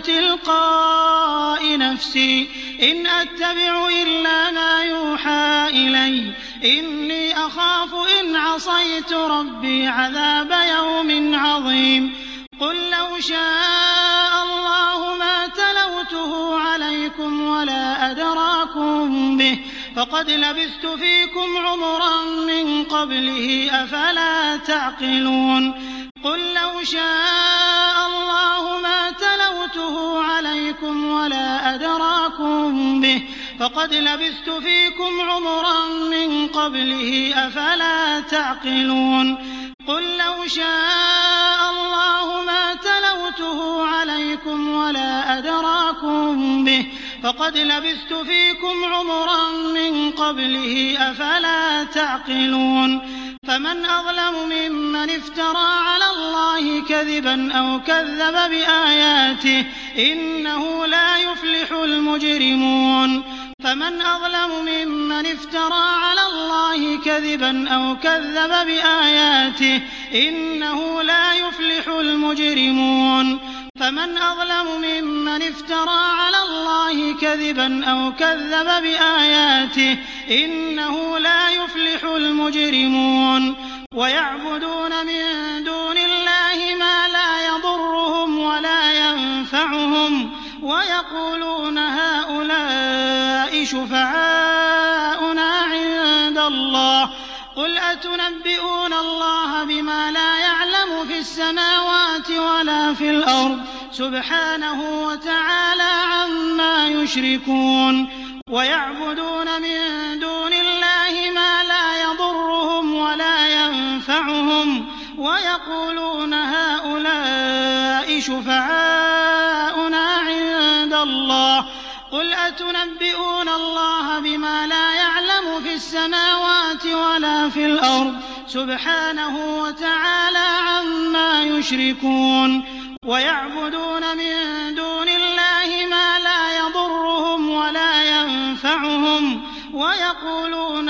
تلقاء نفسي إن أتبع إلا ما يوحى إلي إني أخاف إن عصيت ربي عذاب يوم عظيم قل لو شاء الله ما تلوته عليكم ولا أدراكم به فقد لبثت فيكم عمرا من قبله أفلا تعقلون قل لو شاء الله ما تلوته عليكم ولا أدراكم به فقد لبثت فيكم عمرا من قبله أفلا تعقلون قل لو شاء الله ما تلوته عليكم ولا أدراكم به فقد لبثت فيكم عمرا من قبله أفلا تعقلون فمن أظلم ممن افترى على الله كذبا أو كذب بآياته إنه لا يفلح المجرمون فمن أظلم ممن افترى على الله كذبا أو كذب بآياته إنه لا يفلح المجرمون فمن أظلم ممن افترى على الله كذبا أو كذب بآياته إنه لا يفلح المجرمون ويعبدون من دون الله ما لا يضرهم ولا ينفعهم ويقولون هؤلاء شفعاؤنا عند الله قل أتنبئون الله بما لا يعلم في السماوات ولا في الأرض سبحانه وتعالى عما يشركون ويعبدون من دون الله ما لا يضرهم ولا ينفعهم ويقولون هؤلاء شفعاؤنا عند الله قل أتنبئون الله بما لا يعلم في السماوات ولا في الأرض سبحانه وتعالى عما يشركون ويعبدون من دون الله ما لا يضرهم ولا ينفعهم ويقولون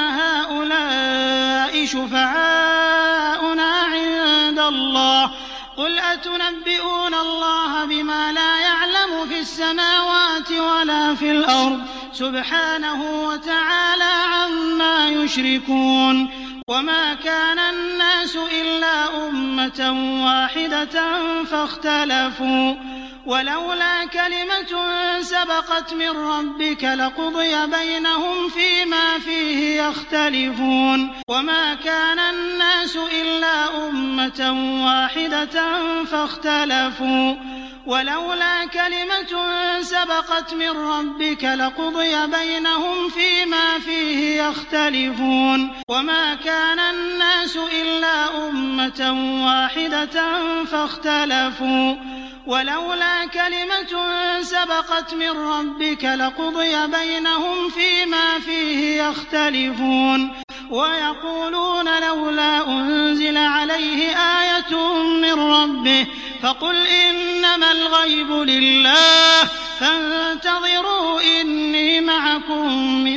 هؤلاء شفعاؤنا عند الله قل أتنبئون الله بما لا يعلم في السماوات ولا في الأرض سبحانه وتعالى عما يشركون وما كان الناس إلا أمة واحدة فاختلفوا ولولا كلمة سبقت من ربك لقضي بينهم فيما فيه يختلفون وما كان الناس إلا أمة واحدة فاختلفوا ولولا كلمة سبقت من ربك لقضي بينهم فيما فيه يختلفون وما كان الناس إلا أمة واحدة فاختلفوا ولولا كلمة سبقت من ربك لقضي بينهم فيما فيه يختلفون ويقولون لولا أنزل عليه آية من ربه فقل إنما الغيب لله فانتظروا إني معكم من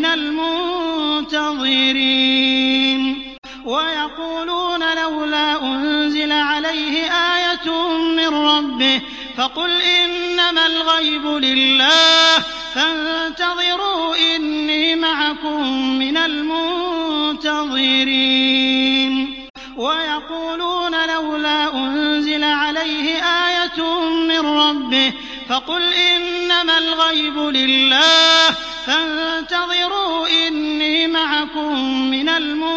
المنتظرين ويقولون لولا أنزل عليه آية من ربه فقل إنما الغيب لله فانتظروا إني معكم من المنتظرين ويقولون لولا أنزل عليه آية من ربه فقل إنما الغيب لله فانتظروا إني معكم من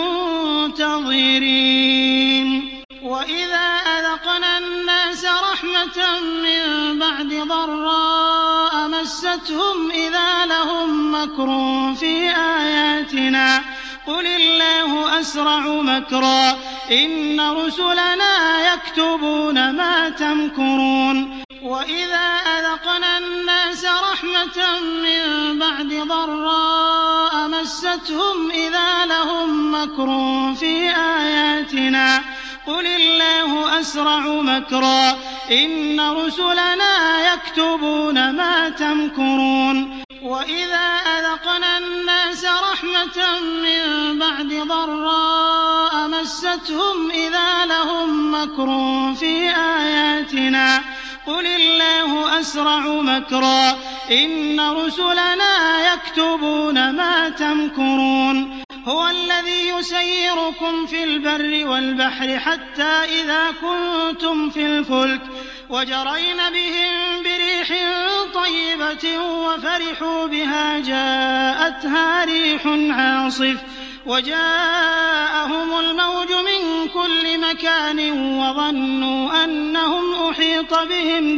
المنتظرين وإذا أذقنا الناس رحمة من بعد ضراء مستهم إذا لهم مكر في آياتنا قل الله أسرع مكرا إن رسلنا يكتبون ما تمكرون وإذا أذقنا الناس رحمة من بعد ضراء مستهم إذا لهم مكر في آياتنا قل الله أسرع مكرا إن رسلنا يكتبون ما تمكرون وإذا أذقنا الناس رحمة من بعد ضراء مستهم مستهم إذا لهم مكر في آياتنا قل الله أسرع مكرا إن رسلنا يكتبون ما تمكرون هو الذي يسيركم في البر والبحر حتى إذا كنتم في الفلك وجرين بهم بريح طيبة وفرحوا بها جاءتها ريح عاصف وجاءهم الموج من كل مكان وظنوا أنهم أحيط بهم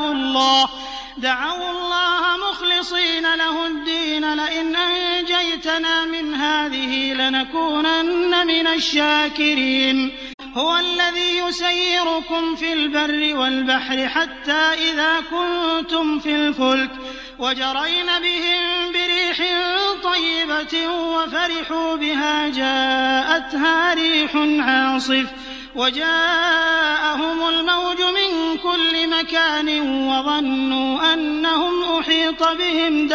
دعوا الله مخلصين له الدين لئن أنجيتنا من هذه لنكونن من الشاكرين هو الذي يسيركم في البر والبحر حتى إذا كنتم في الفلك وجرين بهم بريح طيبة وفرحوا بها جاءتها ريح عاصف وجاءهم الموج من كل مكان وظنوا أنهم أحيط بهم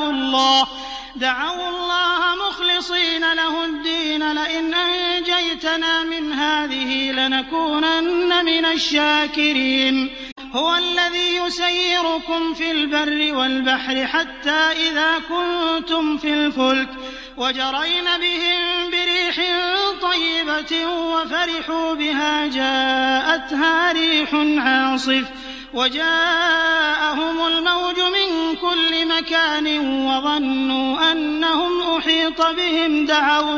دعوا الله مخلصين له الدين لئن أنجيتنا من هذه لنكونن من الشاكرين هو الذي يسيركم في البر والبحر حتى إذا كنتم في الفلك وجرين بهم بريح طيبة وفرحوا بها جاءتها ريح عاصف وجاءهم الموج من كل مكان وظنوا أنهم أحيط بهم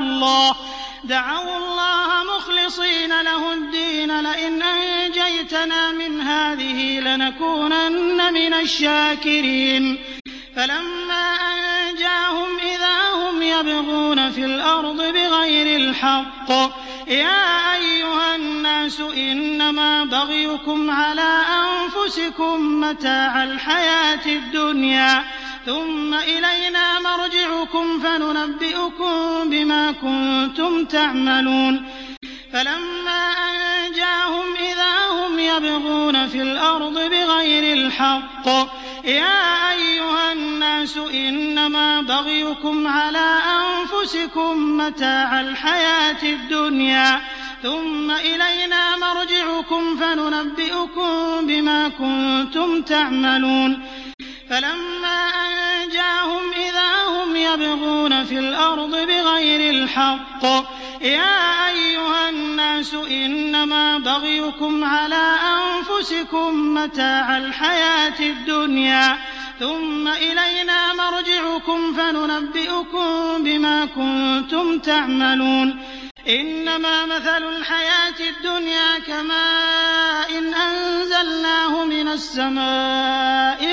دعوا الله مخلصين له الدين لئن أنجيتنا من هذه لنكونن من الشاكرين فلما أنجاهم إذا هم يبغون في الأرض بغير الحق يا أيها الناس إنما بغيكم على أنفسكم متاع الحياة الدنيا ثم إلينا مرجعكم فننبئكم بما كنتم تعملون فلما أنجاهم إذا هم يبغون في الأرض بغير الحق يا أيها الناس إنما بغيكم على أنفسكم متاع الحياة الدنيا ثم إلينا مرجعكم فننبئكم بما كنتم تعملون فلما أنجاهم إذا هم يبغون في الأرض بغير الحق يا أيها الناس إنما بغيكم على أنفسكم متاع الحياة الدنيا ثم إلينا مرجعكم فننبئكم بما كنتم تعملون إنما مثل الحياة الدنيا كماء أنزلناه من السماء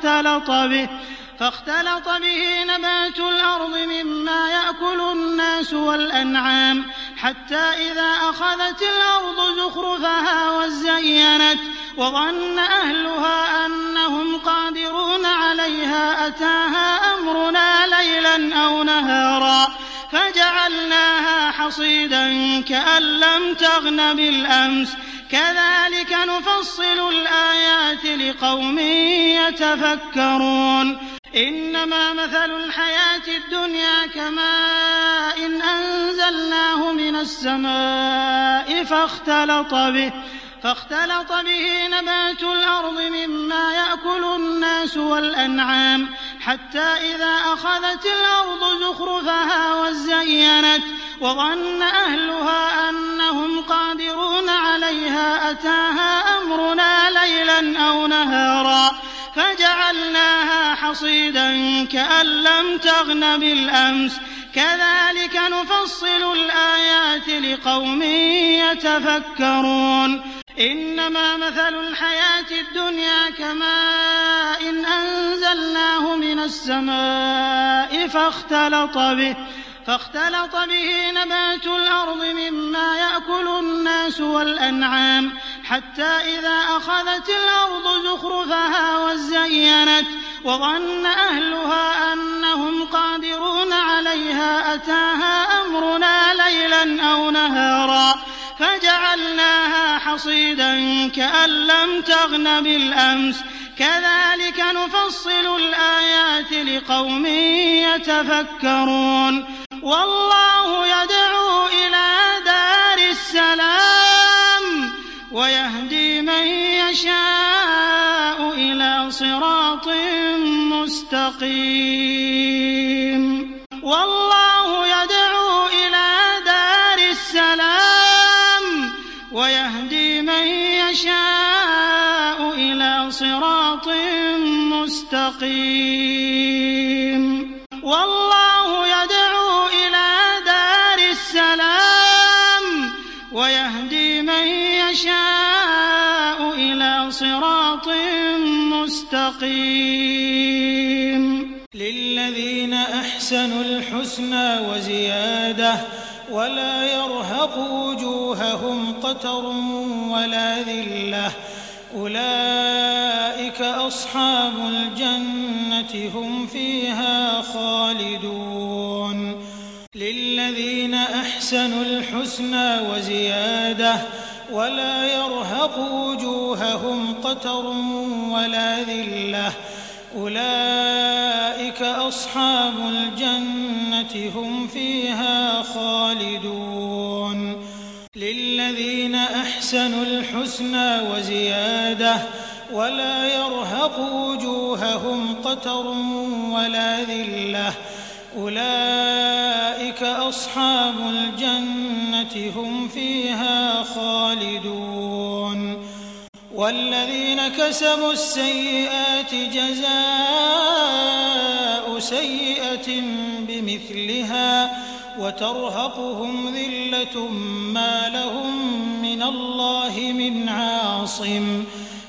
فاختلط به نبات الأرض مما يأكل الناس والأنعام حتى إذا أخذت الأرض زخرفها وزينت وظن أهلها أنهم قادرون عليها أتاها أمرنا ليلا أو نهارا فجعلناها حصيدا كأن لم تغن بالأمس كذلك نفصل الآيات لقوم يتفكرون إنما مثل الحياة الدنيا كماء أنزلناه من السماء فاختلط به نبات الأرض مما يأكل الناس والأنعام حتى إذا أخذت الأرض زخرفها وزينت وظن أهلها أنهم قادرون عليها أتاها أمرنا ليلا أو نهارا فجعلناها حصيدا كأن لم تغن بالأمس كذلك نفصل الآيات لقوم يتفكرون إنما مثل الحياة الدنيا كماء أنزلناه من السماء فاختلط به نبات الأرض مما يأكل الناس والأنعام حتى إذا أخذت الأرض زخرفها وزينت وظن أهلها أنهم قادرون عليها أتاها أمرنا ليلا أو نهارا فجعلناها حصيدا كأن لم تغن بالأمس كذلك نفصل الآيات لقوم يتفكرون والله يدعو إلى دار السلام مستقيم والله يدعو إلى دار السلام ويهدي من يشاء إلى صراط مستقيم والله يدعو إلى دار السلام ويهدي من يشاء إلى صراط مستقيم للذين أحسنوا الحسنى وزيادة ولا يرهق وجوههم قتر ولا ذلة أولئك أصحاب الجنة هم فيها خالدون للذين أحسنوا الحسنى وزيادة ولا يرهق وجوههم قتر ولا ذلة أولئك أصحاب الجنة هم فيها خالدون للذين أحسنوا الحسنى وزيادة ولا يرهق وجوههم قتر ولا ذلة أولئك أصحاب الجنة هم فيها خالدون والذين كسبوا السيئات جزاء سيئة بمثلها وترهقهم ذلة ما لهم من الله من عاصم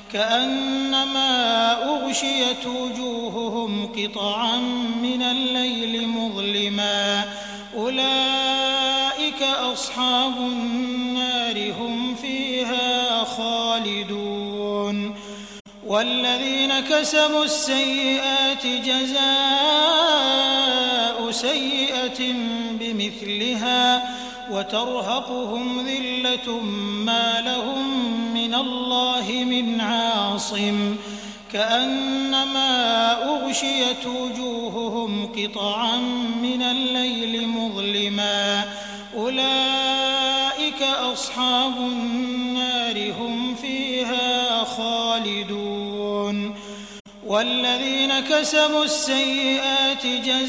كأنما أغشيت وجوههم قطعا من الليل مظلما أولئك أصحاب النار هم فيها خالدون والذين كسبوا السيئات جزاء سيئة بمثلها وترهقهم ذلة ما لهم من الله من عاصم كأنما أغشيت وجوههم قطعا من الليل مظلما أولئك أصحاب النار هم فيها خالدون والذين كسبوا السيئات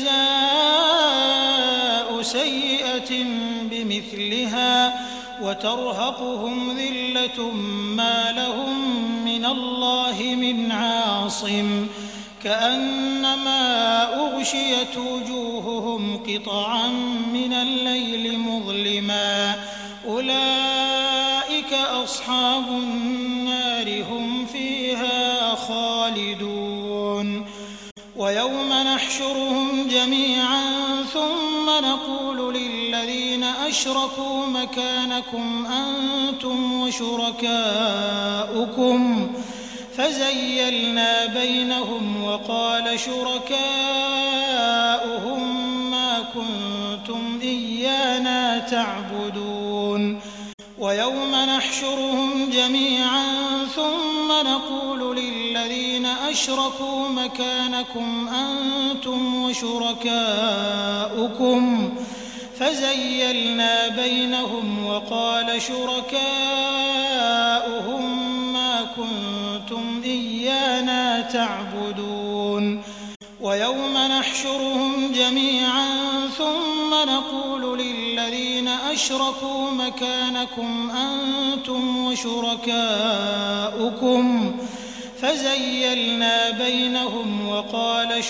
جزاء سيئة بمثلها وترهقهم ذلة ما لهم من الله من عاصم كأنما أغشيت وجوههم قطعا من الليل مظلما أولئك أصحاب النار هم فيها خالدون ويوم نحشرهم جميعا ثم نقول للذين أشركوا مكانكم أنتم وشركاؤكم فزيلنا بينهم وقال شركاؤهم ما كنتم إيانا تعبدون ويوم نحشرهم جميعا ثم نقول للذين أشركوا مكانكم أنتم وشركاؤكم فزيلنا بينهم وقال شركاؤهم ما كنتم إيانا تعبدون ويوم نحشرهم جميعا ثم نقول للذين أشركوا مكانكم أنتم وشركاؤكم فزيلنا بينهم وقال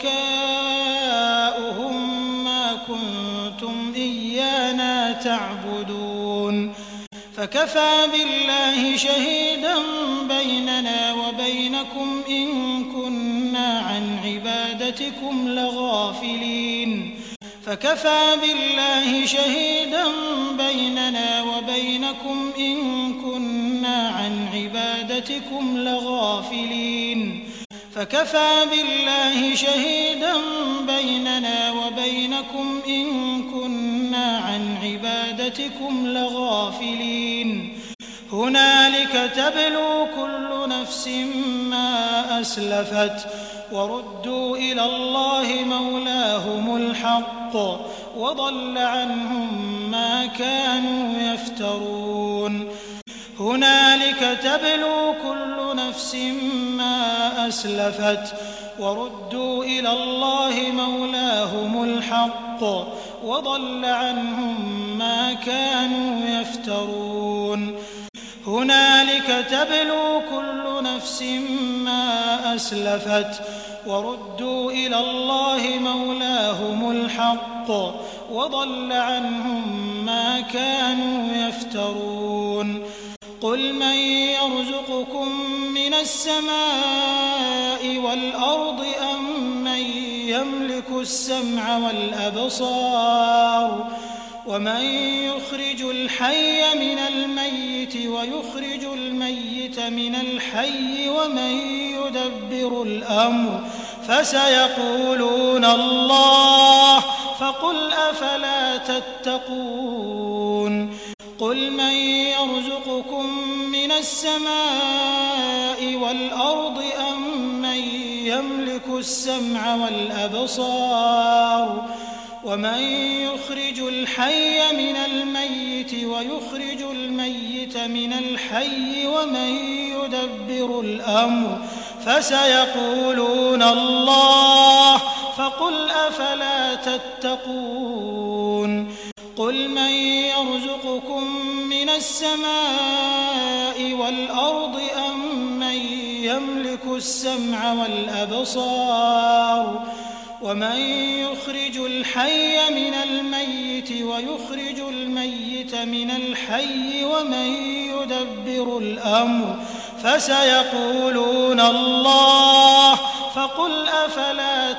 شركاؤهم ما كنتم إيانا تعبدون فكفى بالله شهيدا بيننا وبينكم إن كنا عن عبادتكم لغافلين فكفى بالله شهيدا بيننا وبينكم إن كنا عن عبادتكم لغافلين فكفى بالله شهيدا بيننا وبينكم إن كنا عن عبادتكم لغافلين هنالك تبلو كل نفس ما أسلفت وردوا إلى الله مولاهم الحق وضل عنهم ما كانوا يفترون هنالك تبلو كل نفس ما أسلفت وردوا إلى الله مولاهم الحق وضل عنهم ما كانوا يفترون هنالك تبلو كل نفس ما أسلفت وردوا إلى الله مولاهم الحق وضل عنهم ما كانوا يفترون قل من يرزقكم من السماء والأرض أم من يملك السمع والأبصار ومن يخرج الحي من الميت ويخرج الميت من الحي ومن يدبر الأمر فسيقولون الله فقل أفلا تتقون قل من يرزقكم من السماء والأرض أم من يملك السمع والأبصار ومن يخرج الحي من الميت ويخرج الميت من الحي ومن يدبر الأمر فسيقولون الله فقل أفلا تتقون قل من يرزقكم من السماء والأرض أم من يملك السمع والأبصار ومن يخرج الحي من الميت ويخرج الميت من الحي ومن يدبر الأمر فسيقولون الله فقل أفلا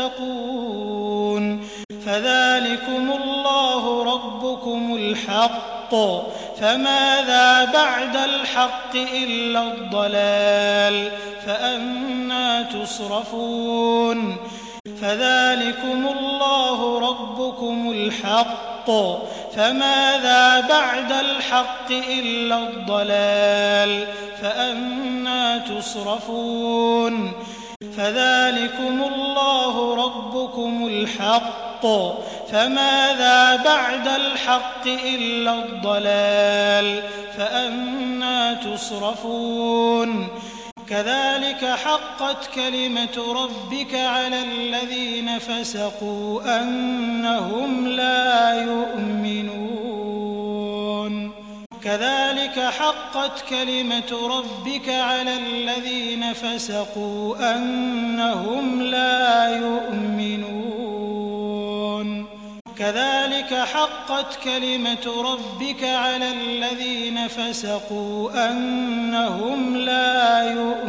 تتقون فذلكم الله ربكم الحق فماذا بعد الحق إلا الضلال فأنى تصرفون فذلكم الله ربكم الحق فماذا بعد الحق إلا الضلال فأنى تصرفون فذلكم الله ربكم الحق فماذا بعد الحق إلا الضلال فأنى تصرفون كذلك حقت كلمة ربك على الذين فسقوا أنهم لا يؤمنون كذلك حقت كلمة ربك على الذين فسقوا أنهم لا يؤمنون كذلك حقت كلمة ربك على الذين فسقوا أنهم لا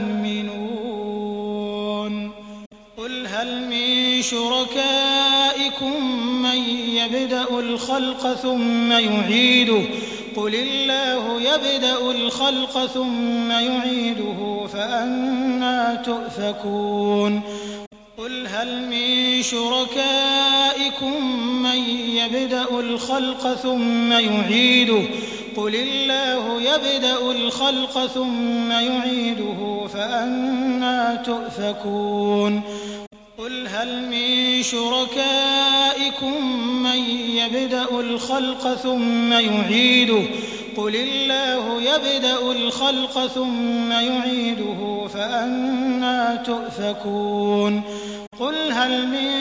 يؤمنون قل هل من شركائكم من يبدأ الخلق ثم يعيده قل الله يبدأ الخلق ثم يعيده فأنى تؤفكون قل هل من شركائكم من يبدأ الخلق ثم يعيده قل الله يبدأ الخلق ثم يعيده فأنى تؤفكون قل هل من شركائكم من يبدأ الخلق ثم يعيده قل الله يبدأ الخلق ثم يعيده فأنى تؤفكون قل هل من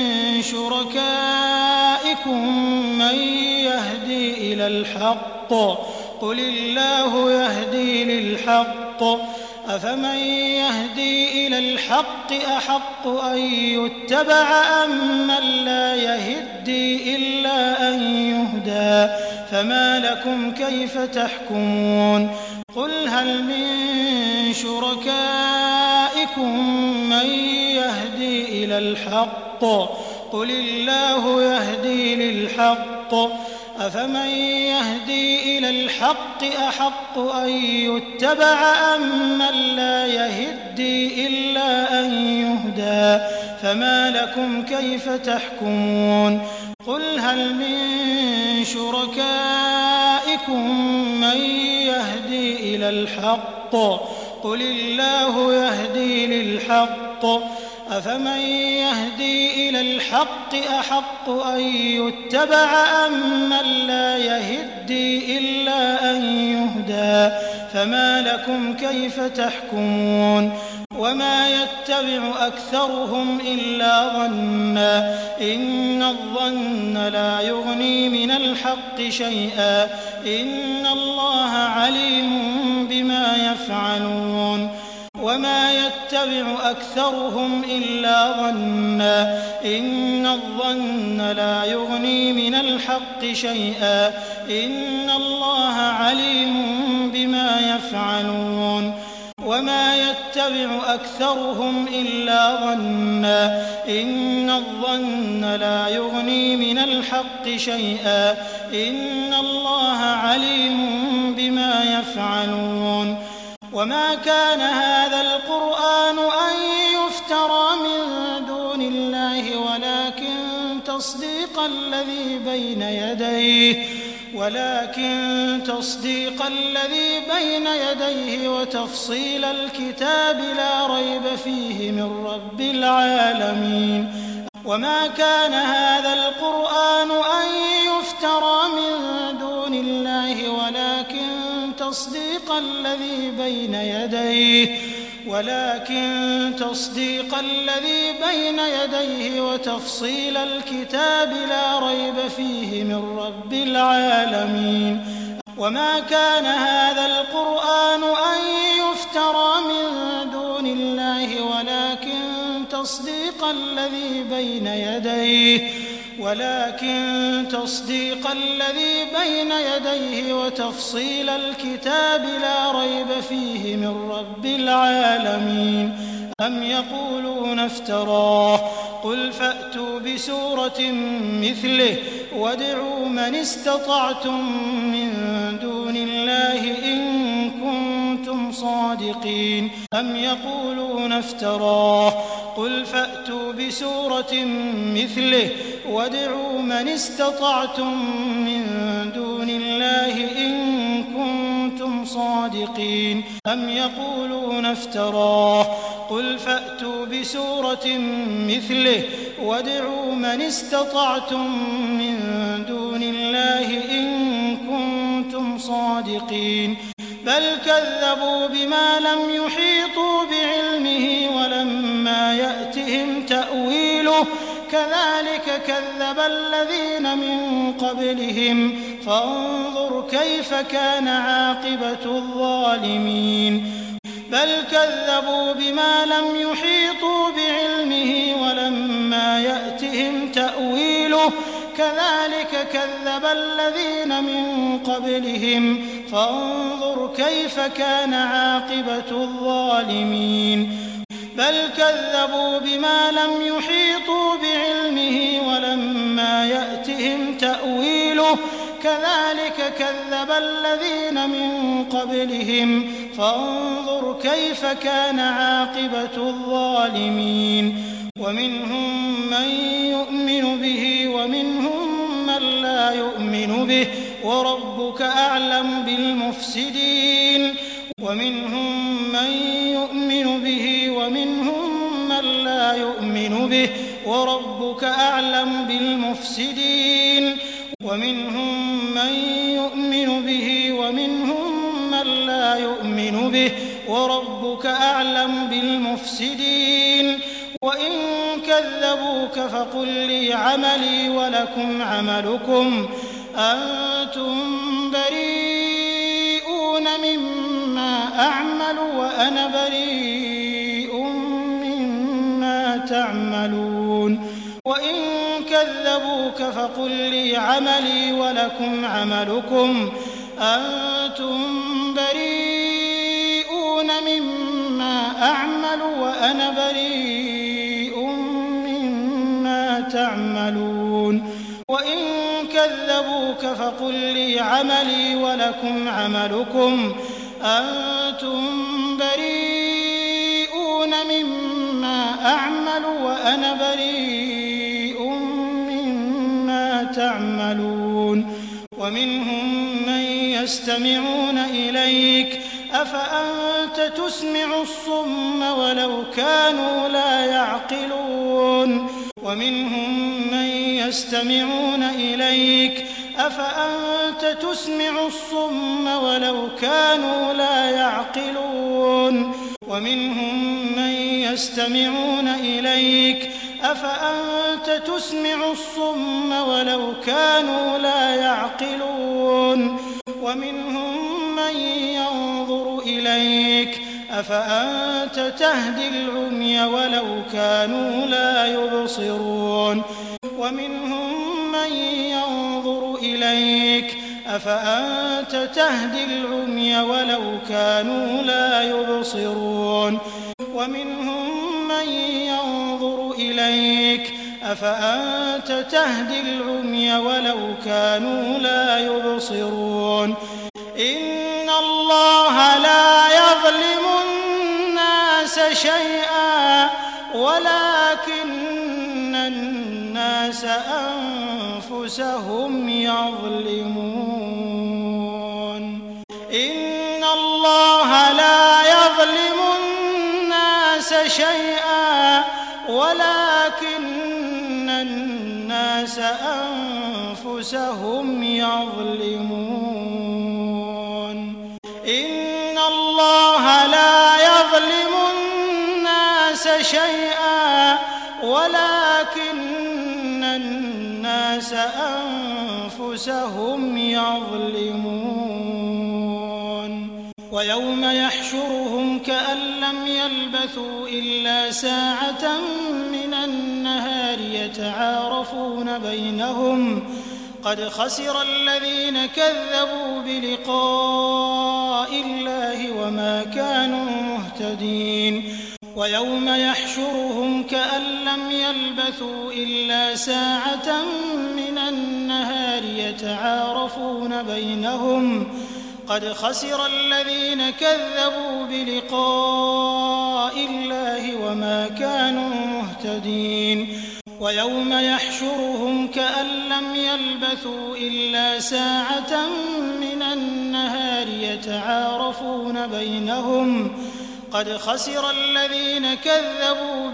شركائكم من يهدي إلى الحق قل الله يهدي للحق أفمن يهدي إلى الحق أحق أن يتبع أم من لا يهدي إلا أن يهدى فما لكم كيف تحكمون قل هل من شركائكم من يهدي إلى الحق قل الله يهدي للحق أفمن يهدي إلى الحق أحق أن يتبع أم من لا يهدي إلا أن يهدى فما لكم كيف تحكمون قل هل من شركائكم من يهدي إلى الحق قل الله يهدي للحق أفمن يهدي إلى الحق أحق أن يتبع أم من لا يهدي إلا أن يهدى فما لكم كيف تحكمون وما يتبع أكثرهم إلا ظنا إن الظن لا يغني من الحق شيئا إن الله عليم بما يفعلون وما يتبع أكثرهم إلا ظنا إن الظن لا يغني من الحق شيئا إن الله عليم بما يفعلون وما يتبع أكثرهم إلا ظنا إن الظن لا يغني من الحق شيئا إن الله عليم بما يفعلون وما كان هذا القرآن أن يفترى من دون الله ولكن تصديق الذي بين يديه وتفصيل الكتاب لا ريب فيه من رب العالمين وما كان هذا القرآن أن يفترى من دون الله ولكن تصديق الذي بين يديه وتفصيل الكتاب لا ريب فيه من رب العالمين وما كان هذا القرآن أن يفترى من دون الله ولكن تصديق الذي بين يديه وتفصيل الكتاب لا ريب فيه من رب العالمين أم يقولون افتراه قل فأتوا بسورة مثله وادعوا من استطعتم من دون الله إن كنتم صادقين أم يقولون افتراه قل فأتوا بسورة مثله وادعوا من استطعتم من دون الله إن كنتم صادقين أم يقولون افتراه قل فأتوا بسورة مثله وادعوا من استطعتم من دون الله إن كنتم صادقين بل كذبوا بما لم يحيطوا بعلمه ولما يأتهم تأويله كذلك كذب الذين من قبلهم فانظر كيف كان عاقبة الظالمين بل كذبوا بما لم يحيطوا بعلمه ولما يأتهم تأويله كذلك كذب الذين من قبلهم فانظر كيف كان عاقبة الظالمين بل كذبوا بما لم يحيطوا بعلمه ولما يأتهم تأويله كذلك كذب الذين من قبلهم فانظر كيف كان عاقبة الظالمين ومنهم من يؤمن به ومنهم من لا يؤمن به وربك أعلم بالمفسدين ومنهم من يؤمن به ومنهم من لا يؤمن به وربك أعلم بالمفسدين ومنهم من يؤمن به ومنهم من لا يؤمن به وربك أعلم بالمفسدين وإن كذبوك فقل لي عملي ولكم عملكم أنتم بريئون مما أعمل وأنا بريء مما تعملون وإن كذبوك فقل لي عملي ولكم عملكم أنتم بريئون مما أعمل وأنا بريء مما تعملون وإن كذبوك فقل لي عملي ولكم عملكم أنتم بريئون مما أعمل وأنا بريء مما تعملون ومنهم من يستمعون إليك أفأنت تسمع الصم ولو كانوا لا يعقلون ومنهم من يستمعون إليك أفأنت تسمع الصم ولو كانوا لا يعقلون ومنهم من يستمعون إليك أفأنت تسمع الصم ولو كانوا لا يعقلون ومنهم من ينظر إليك أفأنت تهدي العمي ولو كانوا لا يبصرون ومنهم من ينظر إليك أفأنت تهدي العمي ولو كانوا لا يبصرون ومنهم من ينظر إليك أفأنت تهدي العمي ولو كانوا لا يبصرون إن الله لا يظلم الناس شيئا ولكن الناس أنفسهم يظلمون إن الله لا يظلم الناس شيئا ولكن الناس أنفسهم يظلمون إن الله لا يظلم الناس شيئا ولكن الناس أنفسهم يظلمون ويوم يحشرهم كأن لم يلبثوا إلا ساعة من النهار يتعارفون بينهم قد خسر الذين كذبوا بلقاء الله وما كانوا مهتدين ويوم يحشرهم كأن لم يلبثوا إلا ساعة من النهار يتعارفون بينهم قد خسر الذين كذبوا بلقاء الله وما كانوا مهتدين ويوم يحشرهم كأن لم يلبثوا إلا ساعة من النهار يتعارفون بينهم قد خسر الذين كذبوا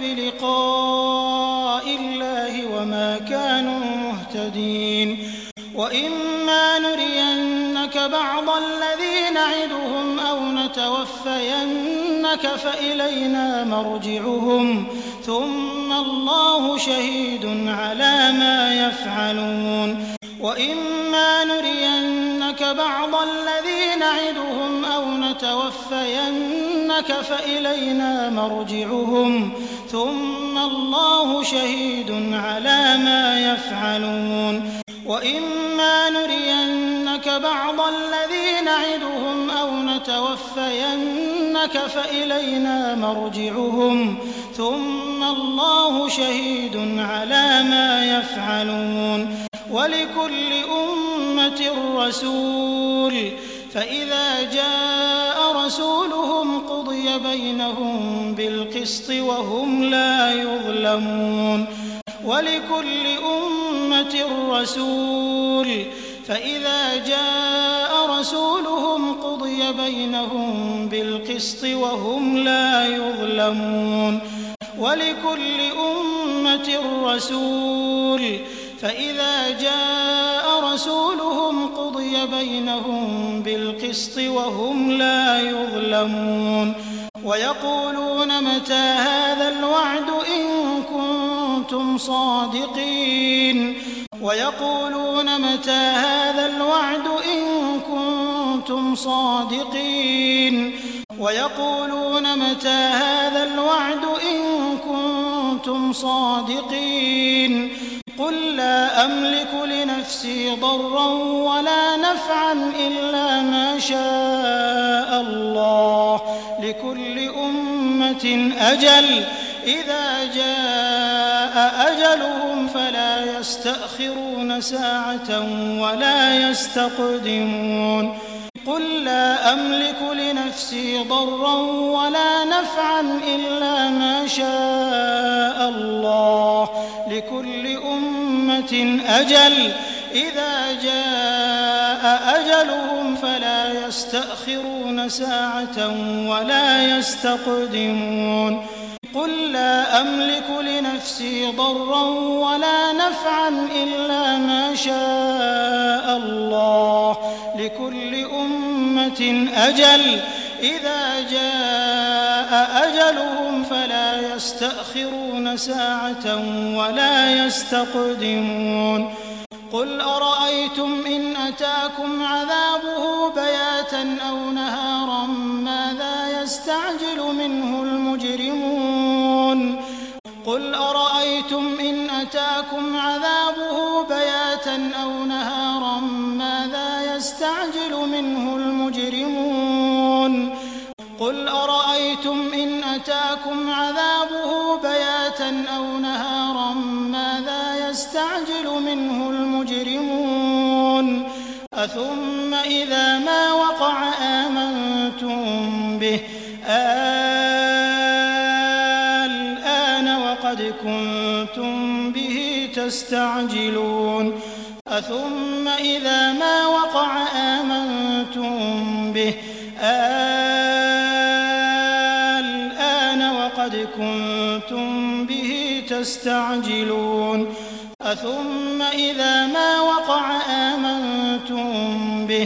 بلقاء الله وما كانوا مهتدين وإما نرينك بعض الذي نعدهم أو نتوفينك فإلينا مرجعهم ثم الله شهيد على ما يفعلون وإما نرينك بعض الذي نعدهم أو نتوفينك فإلينا مرجعهم ثم الله شهيد على ما يفعلون وإما نرينك بعض الذي نعدهم أو نتوفينك فإلينا مرجعهم ثم الله شهيد على ما يفعلون ولكل أمة رسول فإذا جاء رسولهم قضي بينهم بالقسط وهم لا يظلمون ولكل أمة رسول فإذا جاء رسولهم قضي بينهم بالقسط وهم لا يظلمون ولكل أمة رسول فإذا جاء رسولهم قضي بينهم بالقسط وهم لا يظلمون ويقولون متى هذا الوعد إن كنتم صادقين ويقولون متى هذا الوعد إن كنتم صادقين ويقولون متى هذا الوعد إن كنتم صادقين قل لا أملك لنفسي ضرا ولا نفعا إلا ما شاء الله لكل أمة أجل إذا جاء أجلهم فلا يستأخرون ساعة ولا يستقدمون قل لا أملك لنفسي ضرا ولا نفعا إلا ما شاء الله لكل أمة أجل إذا جاء أجلهم فلا يستأخرون ساعة ولا يستقدمون قل لا أملك لنفسي ضرا ولا نفعا إلا ما شاء الله لكل أمة أجل إذا جاء أجلهم فلا يستأخرون ساعة ولا يستقدمون قل أرأيتم إن أتاكم عذابه بياتا أو نهارا ماذا يستعجل منه المجرمون قل أرأيتم إن أتاكم عذابه بياتا أو نهارا ماذا يستعجل منه المجرمون قل أرأيتم إن أتاكم عذابه بياتا أو نهارا ماذا يستعجل منه المجرمون أثم إذا ما وقع آمنتم به الآن وقد كنتم به تستعجلون أثم إذا ما وقع آمنتم به الآن وقد كنتم به تستعجلون أثم إذا ما وقع آمنتم به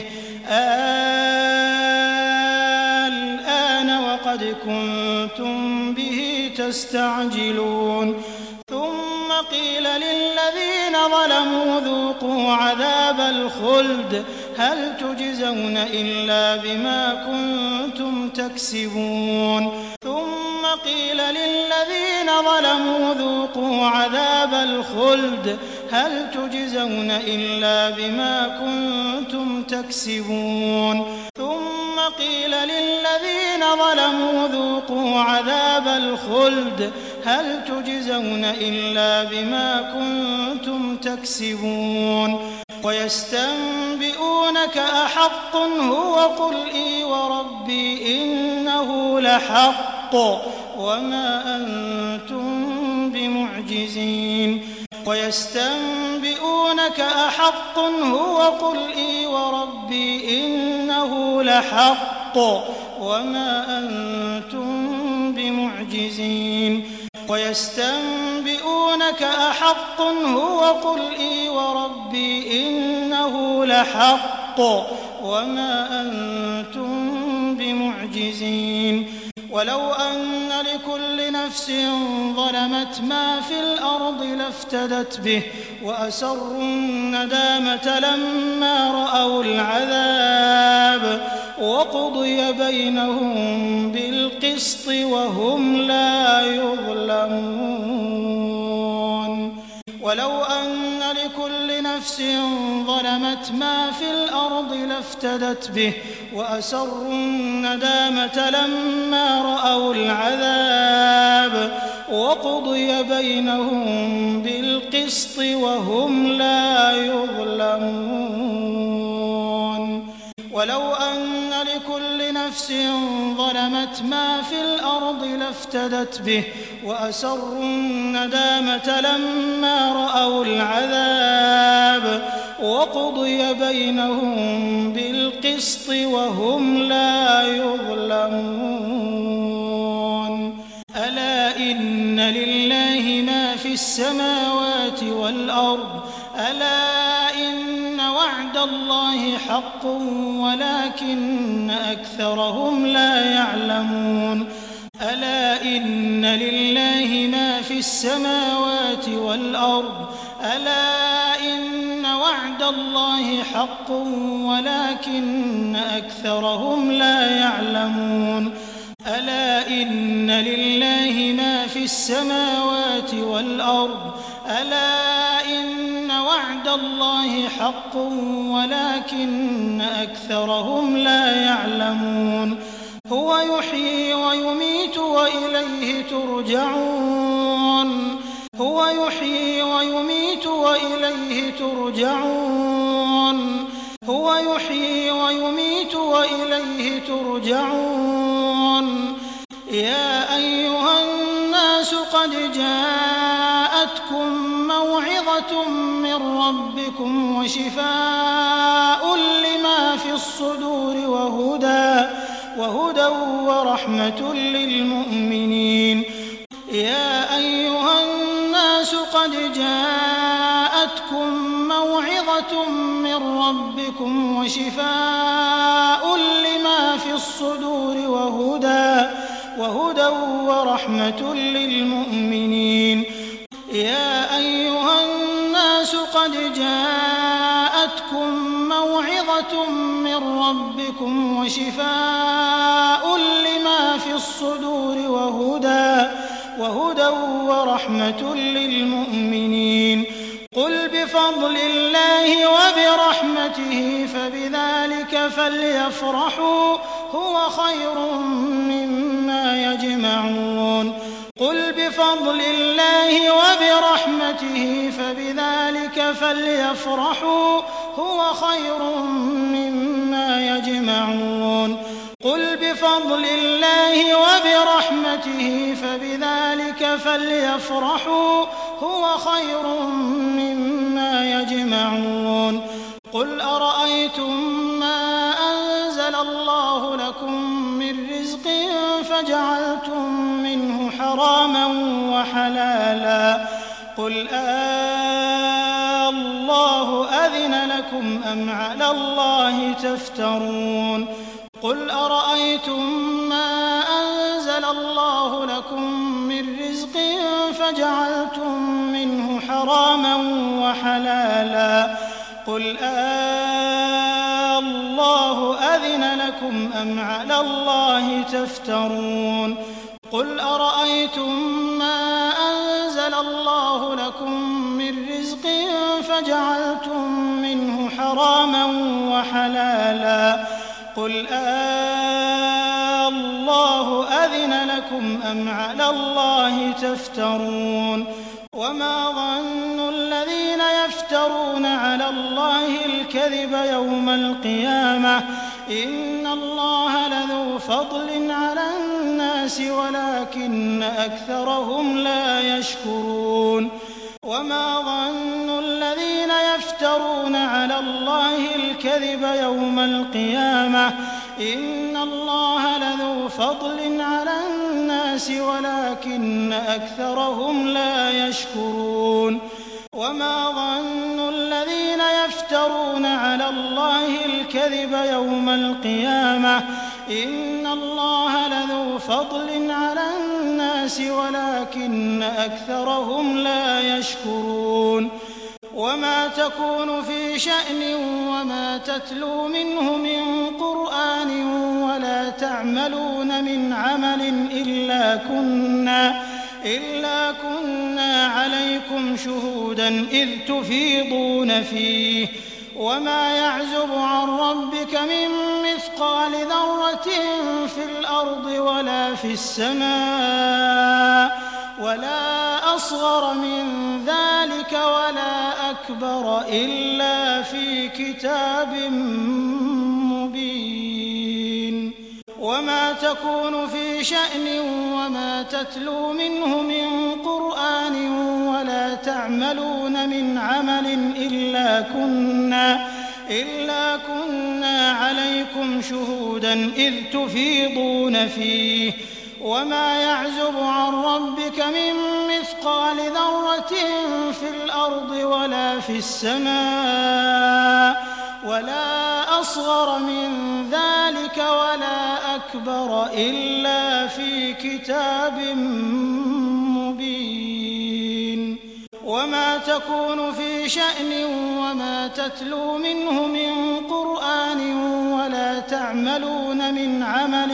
الآن وقد كنتم به تستعجلون ثم قيل للذين ظلموا ذوقوا عذاب الخلد هل تجزون إلا بما كنتم تكسبون ثم قيل للذين ظلموا ذوقوا عذاب الخلد هل تجزون إلا بما كنتم تكسبون ثم قيل للذين ظلموا ذوقوا عذاب الخلد هل تجزون إلا بما كنتم تكسبون ويستنبئونك أحق هو قل إي وربي إنه لحق وما أنتم بمعجزين ويستنبئونك أحق هو قل إي وربي إنه لحق وما أنتم بمعجزين ويستنبئونك أحق هو قل إي وربي إنه لحق وما أنتم بمعجزين ولو أن لكل نفس ظلمت ما في الأرض لافتدت به وأسروا الندامة لما رأوا العذاب وقضي بينهم بالقسط وهم لا يظلمون ولو أن لكل نفس ظلمت ما في الأرض لافتدت به وأسروا الندامة لما رأوا العذاب وقضي بينهم بالقسط وهم لا يظلمون ولو أن لكل نفس ظلمت ما في الأرض لافتدت به وأسروا الندامة لما رأوا العذاب وقضي بينهم بالقسط وهم لا يظلمون ألا إن لله ما في السماوات والأرض ألا إن وعد الله حق ولكن أكثرهم لا يعلمون ألا إن لله ما في السماوات والأرض ألا إن وعد الله حق ولكن أكثرهم لا يعلمون ألا إن لله ما في السماوات والأرض ألا إن وعد الله حق ولكن أكثرهم لا يعلمون هو يحيي ويميت وإليه ترجعون هو يحيي ويميت وإليه ترجعون هو يحيي ويميت وإليه ترجعون يا أيها الناس قد جاءتكم موعظة من ربكم وشفاء لما في الصدور وهدى ورحمة للمؤمنين يا أيها الناس قد جاءتكم موعظة من ربكم وشفاء لما في الصدور وهدى ورحمة للمؤمنين. يا أيها الناس قد جاءتكم موعظة من ربكم وشفاء لما في الصدور وهدى ورحمة للمؤمنين. قل بفضل الله وبرحمته فبذلك فليفرحوا هو خير مما يجمعون. قل بفضل الله وبرحمته فبذلك فليفرحوا هو خير مما يجمعون. قل بفضل الله وبرحمته فبذلك فليفرحوا هو خير مما يجمعون. قل أرأيتم ما أنزل الله لكم من رزق فجعلتم منه حراما وحلالا قل الله أذن لكم أم على الله تفترون. قل أرأيتم ما أنزل الله لكم من رزق فجعلتم منه حراما وحلالا قل الله أذن لكم أم على الله تفترون. قل أرأيتم ما أنزل الله لكم من رزق فجعلتم منه حراما وحلالا قل الله أذن لكم أم على الله تفترون. وما ظن الذين يفترون على الله الكذب يوم القيامة إن الله لذو فضل على الناس ولكن أكثرهم لا يشكرون. وما ظن الذين يفترون على الله الكذب يوم القيامة إن الله لذو فضل على الناس ولكن أكثرهم لا يشكرون. وما ظن الذين يفترون على الله الكذب يوم القيامة إن الله لذو فضل على الناس ولكن أكثرهم لا يشكرون. وما تكون في شأن وما تتلو منه من قرآن ولا تعملون من عمل إلا كنا عليكم شهودا إذ تفيضون فيه وما يعزب عن ربك من مثقال ذرة في الأرض ولا في السماء ولا أصغر من ذلك ولا أكبر إلا في كتاب مبين. وما تكون في شأن وما تتلو منه من قرآن ولا تعملون من عمل إلا كنا عليكم شهودا إذ تفيضون فيه وما يعزب عن ربك من مثقال ذرة في الأرض ولا في السماء ولا أصغر من ذلك ولا أكبر إلا في كتاب مبين. وما تكون في شأن وما تتلو منه من قرآن ولا تعملون من عمل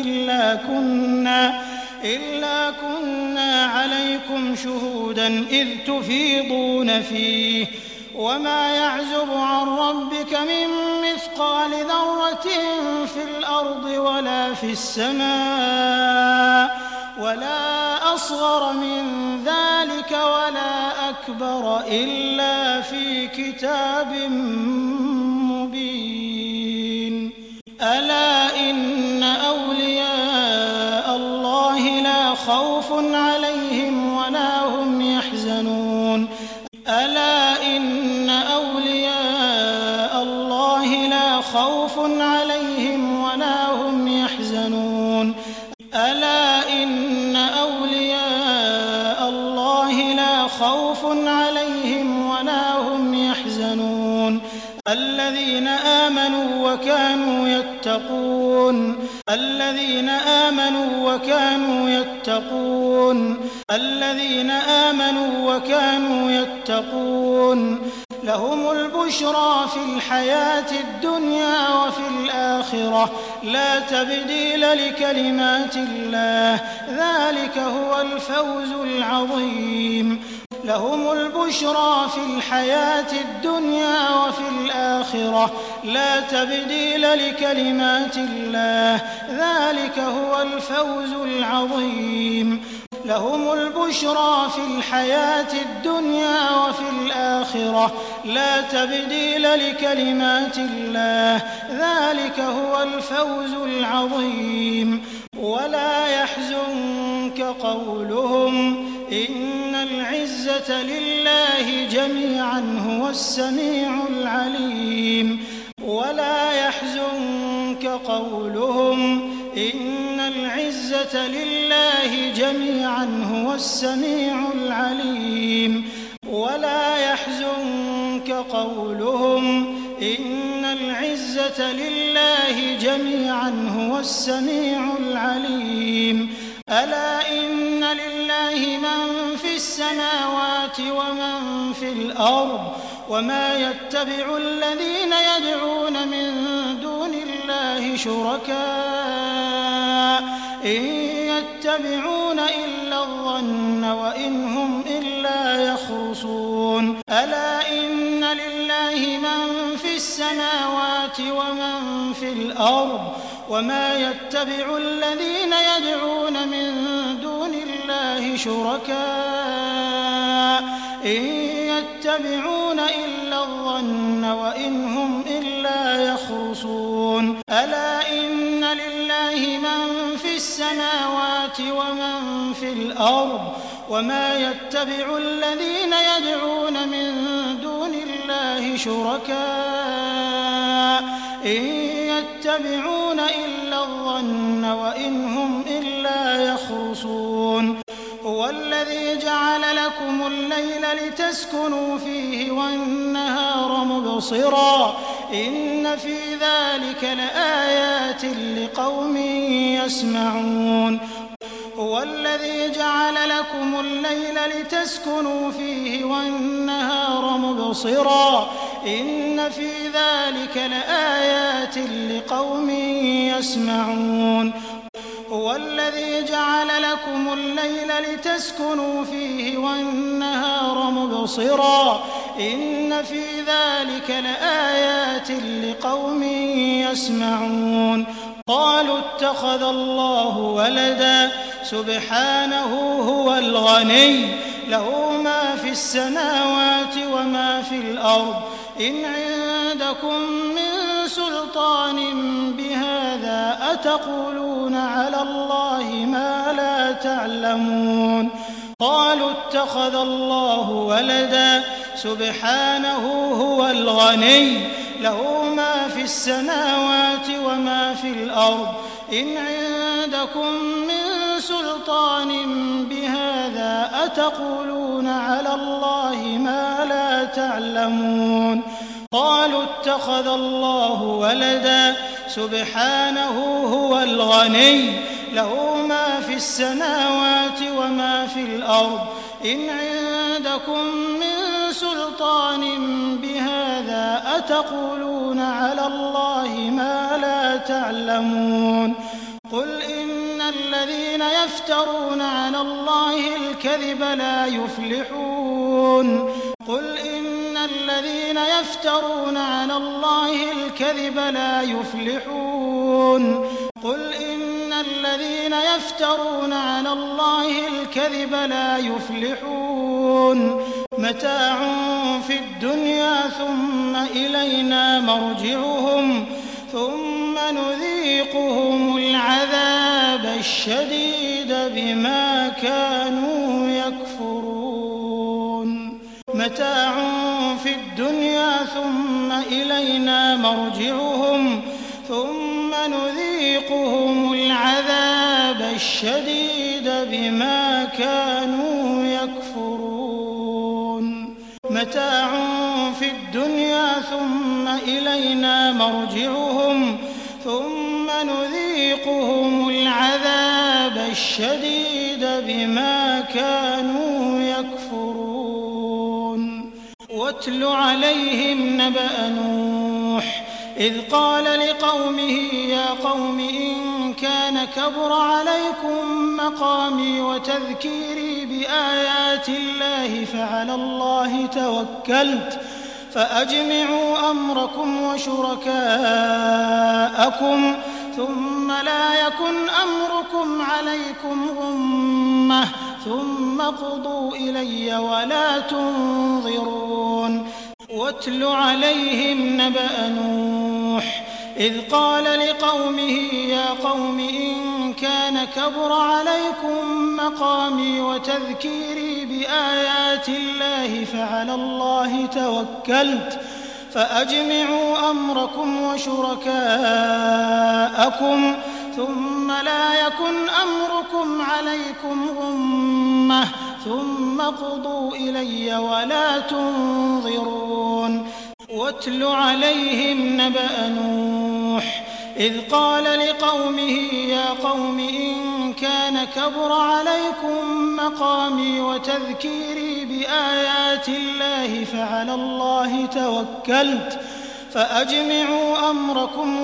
إلا كنا عليكم شهودا إذ تفيضون فيه وما يعزب عن ربك من مثقال ذرة في الأرض ولا في السماء ولا أصغر من ذلك ولا أكبر إلا في كتاب مبين. ألا إن أولياء الله لا خوف عليهم ولا هم يحزنون. ألا إن أولياء الله لا خوف عليهم ولا هم يحزنون. ألا إن أولياء الله لا خوف عليهم ولا هم يحزنون الذين آمنوا وكانوا يتقون. الذين آمنوا وكانوا يتقون لهم البشرى في الحياة الدنيا وفي الآخرة لا تبديل لكلمات الله ذلك هو الفوز العظيم لهم البشرى في الحياة الدنيا وفي الآخرة لا تبديل لكلمات الله ذلك هو الفوز العظيم لهم البشرى في الحياة الدنيا وفي الآخرة لا تبديل لكلمات الله ذلك هو الفوز العظيم ولا يحزنك قولهم إن العزة لله جميعا هو السميع العليم ولا يحزنك قولهم إن العزة لله جميعا هو السميع العليم ولا يحزنك قولهم إن العزة لله جميعا هو السميع العليم ألا إن لله من في السماوات ومن في الأرض وما يتبع الذين يدعون من دون الله شركاء إن يتبعون إلا الظن وإن هم إلا يخرصون ألا إن لله من في السماوات ومن في الأرض وما يتبع الذين يدعون من دون الله شركاء إن يتبعون إلا الظن وإن هم إلا يخرصون ألا إن لله من في السماوات ومن في الأرض وما يتبع الذين يدعون من دون الله شركاء إن يتبعون إلا الظن وإن هم إلا يخرصون هو الذي جعل لكم الليل لتسكنوا فيه والنهار مبصرا إن في ذلك لآيات لقوم يسمعون هو الذي جعل لكم الليل لتسكنوا فيه والنهار مبصرا إن في ذلك لآيات لقوم يسمعون هو الذي جعل لكم الليل لتسكنوا فيه والنهار مبصرا إن في ذلك لآيات لقوم يسمعون قالوا اتخذ الله ولدا سبحانه هو الغني له ما في السماوات وما في الأرض إن عندكم من سلطان بهذا أتقولون على الله ما لا تعلمون قالوا اتخذ الله ولدا سبحانه هو الغني له ما في السماوات وما في الأرض إن عندكم من سلطان بهذا أتقولون على الله ما لا تعلمون قالوا اتخذ الله ولدا سبحانه هو الغني له ما في السماوات وما في الأرض إن عندكم من سلطان بهذا أتقولون على الله ما لا تعلمون قل إن الذين يفترون على الله الكذب لا يفلحون قل إن الذين يفترون على الله الكذب لا يفلحون قل إن الذين يفترون على الله الكذب لا يفلحون متاع في الدنيا ثم إلينا مرجعهم ثم نذيقهم العذاب الشديد بما كانوا يكفرون متاع في الدنيا ثم إلينا مرجعهم ثم نذيقهم العذاب الشديد بما كانوا يكفرون متاع في الدنيا ثم إلينا مرجعهم ثم نذيقهم نذيقهم العذاب الشديد بما كانوا يكفرون. واتل عليهم نبأ نوح إذ قال لقومه يا قوم إن كان كبر عليكم مقامي وتذكيري بآيات الله فعلى الله توكلت فأجمعوا أمركم وشركاءكم ثم لا يكن أمركم عليكم غمة ثم قضوا إلي ولا تنظرون. واتل عليهم نبأ نوح إذ قال لقومه يا قوم إن كان كبر عليكم مقامي وتذكيري بآيات الله فعلى الله توكلت فأجمعوا أمركم وشركاءكم ثم لا يكن أمركم عليكم غمة ثم قضوا إلي ولا تنظرون. واتل عليهم نبأ نوح إذ قال لقومه يا قوم إن كان كبر عليكم مقامي وتذكيري بآيات الله فعلى الله توكلت فأجمعوا أمركم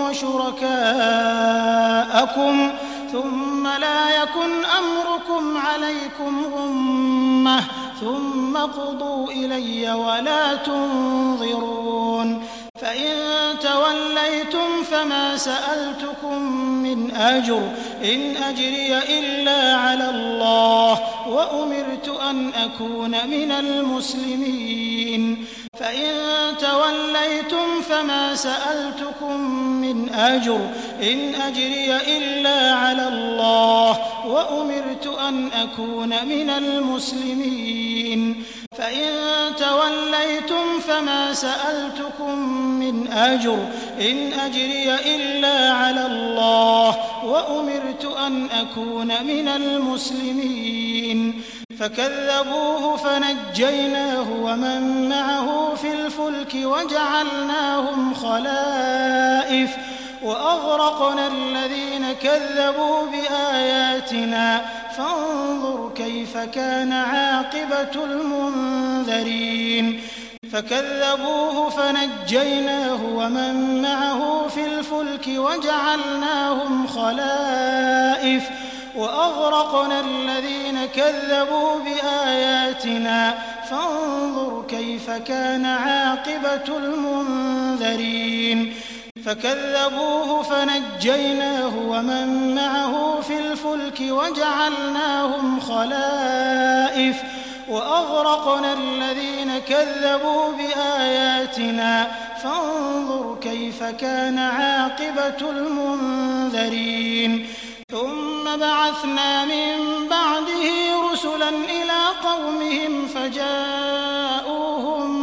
وشركاءكم ثم لا يكن أمركم عليكم غمة ثم قضوا إلي ولا تنظرون. فإن توليتم فما سألتكم من أجر إن أجري إلا على الله وأمرت أن أكون من المسلمين. فإن توليتم فما سألتكم من أجر إن أجري إلا على الله وأمرت أن أكون من المسلمين. فإن توليتم فما سألتكم من أجر إن أجري إلا على الله وأمرت أن أكون من المسلمين. فكذبوه فنجيناه ومن معه في الفلك وجعلناهم خلائف وأغرقنا الذين كذبوا بآياتنا فانظر كيف كان عاقبة المنذرين. فكذبوه فنجيناه ومن معه في الفلك وجعلناهم خلائف وأغرقنا الذين كذبوا بآياتنا فانظر كيف كان عاقبة المنذرين. فكذبوه فنجيناه ومن معه في الفلك وجعلناهم خلائف وأغرقنا الذين كذبوا بآياتنا فانظر كيف كان عاقبة المنذرين. ثم بعثنا من بعده رسلا إلى قومهم فجاءوهم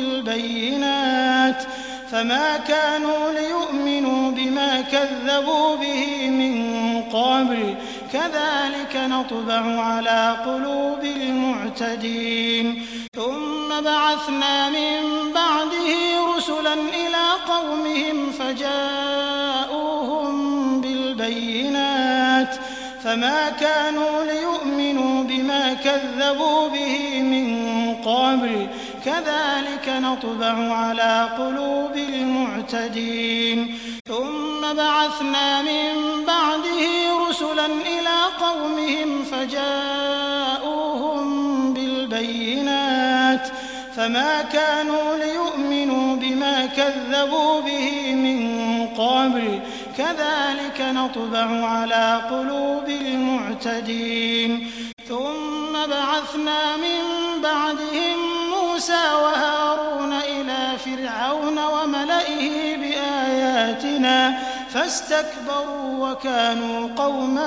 بالبينات فما كانوا ليؤمنوا بما كذبوا به من قبل كذلك نطبع على قلوب المعتدين. ثم بعثنا من بعده رسلا إلى قومهم فجاءوهم بالبينات فما كانوا ليؤمنوا بما كذبوا به من قبل كذلك نطبع على قلوب المعتدين. ثم بعثنا من بعده رسلا إلى قومهم فجاءوهم بالبينات فما كانوا ليؤمنوا بما كذبوا به من قبل كذلك نطبع على قلوب المعتدين. ثم بعثنا من بعدهم موسى وهارون إلى فرعون وملئه بآياتنا فاستكبروا وكانوا قوما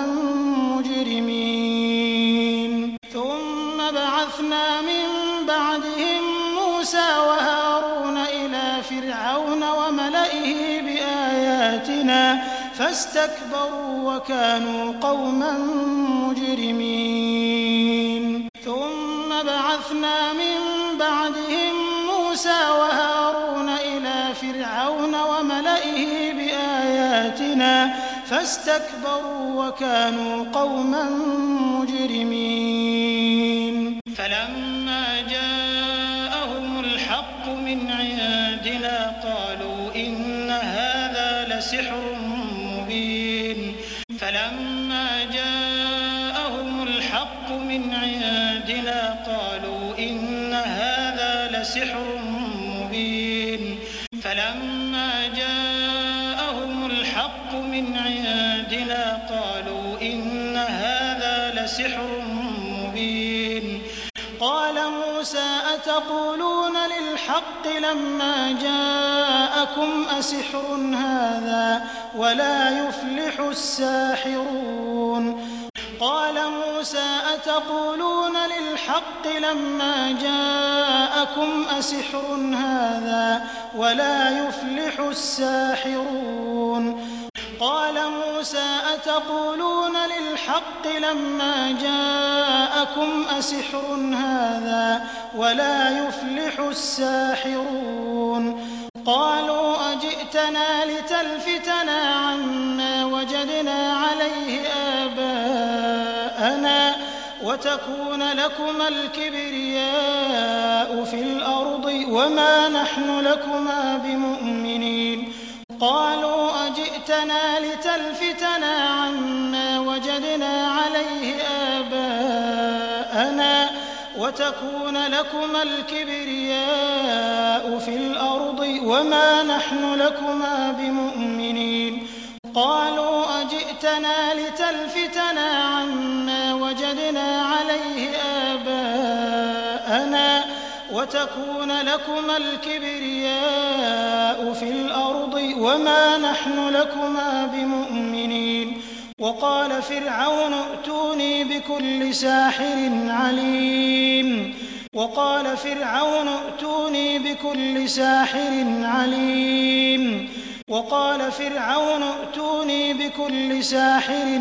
مجرمين. ثم بعثنا من بعدهم موسى وهارون إلى فرعون وملئه بآياتنا فاستكبروا وكانوا قوما مجرمين. ثم بعثنا من بعدهم موسى وهارون إلى فرعون وملئه بآياتنا فاستكبروا وكانوا قوما مجرمين فلما جاءهم الحق من عندنا قالوا إن هذا لسحر مبين فلما جاءهم الحق من عندنا قالوا إن هذا لسحر مبين فلما جاءهم الحق من عندنا قالوا إن هذا لسحر مبين قال موسى أتقولون للحق لما جاءكم أسحر هذا ولا يفلح الساحرون قال موسى أتقولون للحق لما جاءكم أسحر هذا ولا يفلح الساحرون قال موسى أتقولون للحق لما جاءكم أسحر هذا ولا يفلح الساحرون قالوا أجئتنا لتلفتنا عما وجدنا عليه آباءنا وتكون لكما الكبرياء في الأرض وما نحن لكما بمؤمنين قالوا أجئتنا لتلفتنا عما وجدنا عليه آباءنا وتكون لكما الكبرياء في الأرض وما نحن لكما بمؤمنين قالوا أجئتنا لتلفتنا عما وجدنا عليه آباءنا وتكون لكما الكبرياء في الأرض وما نحن لكما بمؤمنين وقال فرعون ائتوني بكل ساحر عليم وقال فرعون ائتوني بكل ساحر عليم وقال فرعون ائتوني بكل ساحر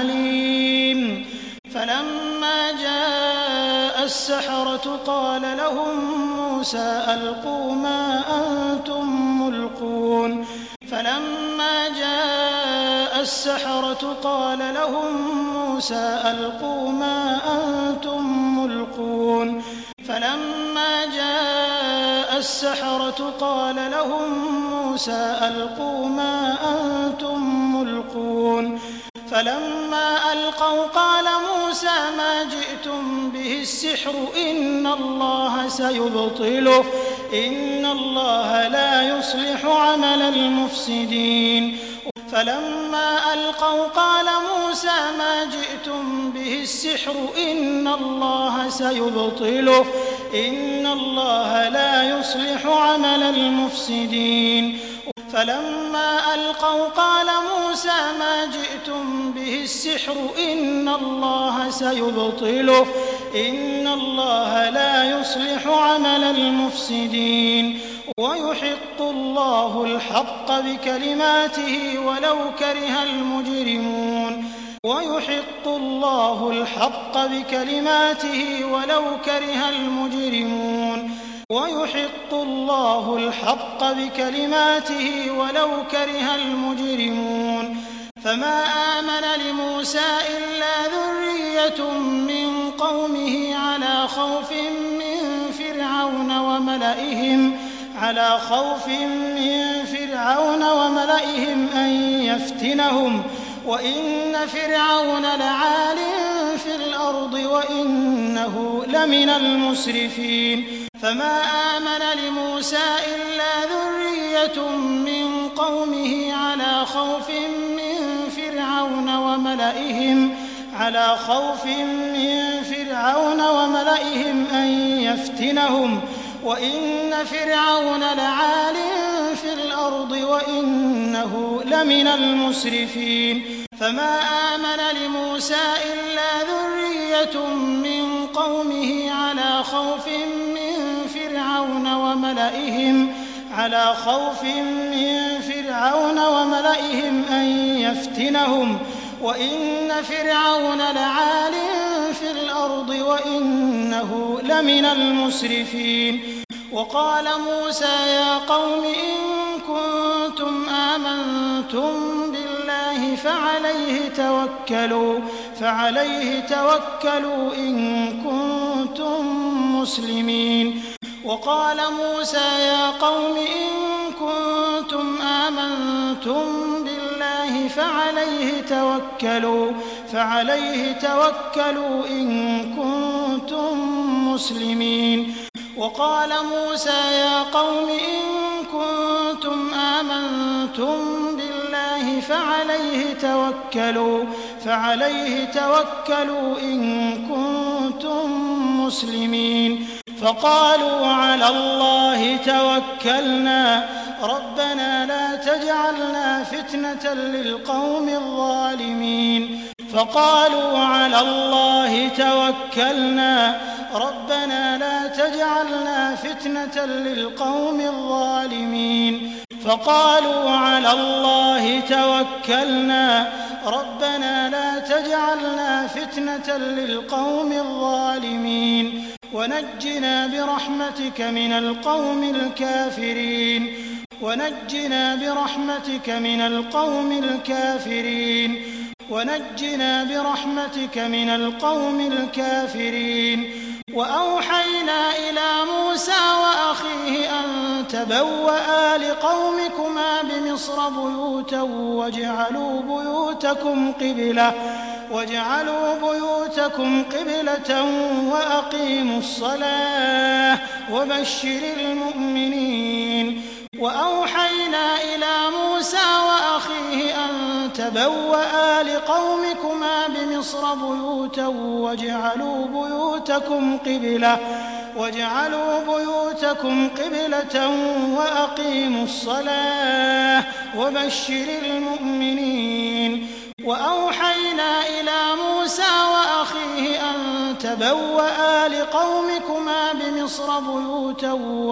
عليم فلما جاء السحرة قال لهم موسى ألقوا ما أنتم ملقون فلما جاء السحرة قال لهم موسى ألقوا ما أنتم ملقون فلما جاء السحرة قال لهم موسى ألقوا ما أنتم ملقون فلما ألقوا قال موسى ما جئتم به السحر إن الله سيبطله إن الله لا يصلح عمل المفسدين فلما ألقوا قال موسى ما جئتم به السحر إن الله سيبطله إن الله لا يصلح عمل المفسدين فلما ألقوا قال موسى ما جئتم به السحر إن الله سيبطله إن الله لا يصلح عمل المفسدين ويحق الله الحق بكلماته ولو كره المجرمون ويحق الله الحق بكلماته ولو كره المجرمون ويحق الله الحق بكلماته ولو كره المجرمون فما آمن لموسى إلا ذرية من قومه على خوف من فرعون وملئهم أن يفتنهم وإن فرعون لعال في الأرض وإنه لمن المسرفين فما آمن لموسى إلا ذرية من قومه على خوف من فرعون وملئهم أن يفتنهم وإن فرعون لعال في الأرض وإنه لمن المسرفين فما آمن لموسى إلا ذرية من قومه على خوف من فرعون وملئهم أن يفتنهم وإن فرعون لعال في الأرض وإنه لمن المسرفين وقال موسى يا قوم إن كنتم آمنتم بالله فعليه توكلوا إن كنتم مسلمين. وقال موسى يا قوم إن كنتم آمنتم بالله فعليه توكلوا إن كنتم مسلمين. وقال موسى يا قوم إن كنتم آمنتم بالله فعليه توكلوا إن كنتم مسلمين. فقالوا على الله توكلنا ربنا لا تجعلنا فتنة للقوم الظالمين. فقالوا على الله توكلنا ربنا لا تجعلنا فتنة للقوم الظالمين. فقالوا على الله توكلنا ربنا لا تجعلنا فتنة للقوم الظالمين ونجنا برحمتك من القوم الكافرين. ونجنا برحمتك من القوم الكافرين. ونجنا برحمتك من القوم الكافرين. وأوحينا إلى موسى وأخيه أن تبوأ لقومكما بمصر بيوتا واجعلوا بيوتكم قبلة وأقيموا الصلاة وبشر المؤمنين. وأوحينا إلى موسى وأخيه أن تبوأ لقومكما بمصر بيوتا واجعلوا بيوتكم قبلة وأقيموا الصلاة وبشر المؤمنين. وأوحينا إلى موسى وأخيه أن تبوأ لقومكما بمصر بيوتا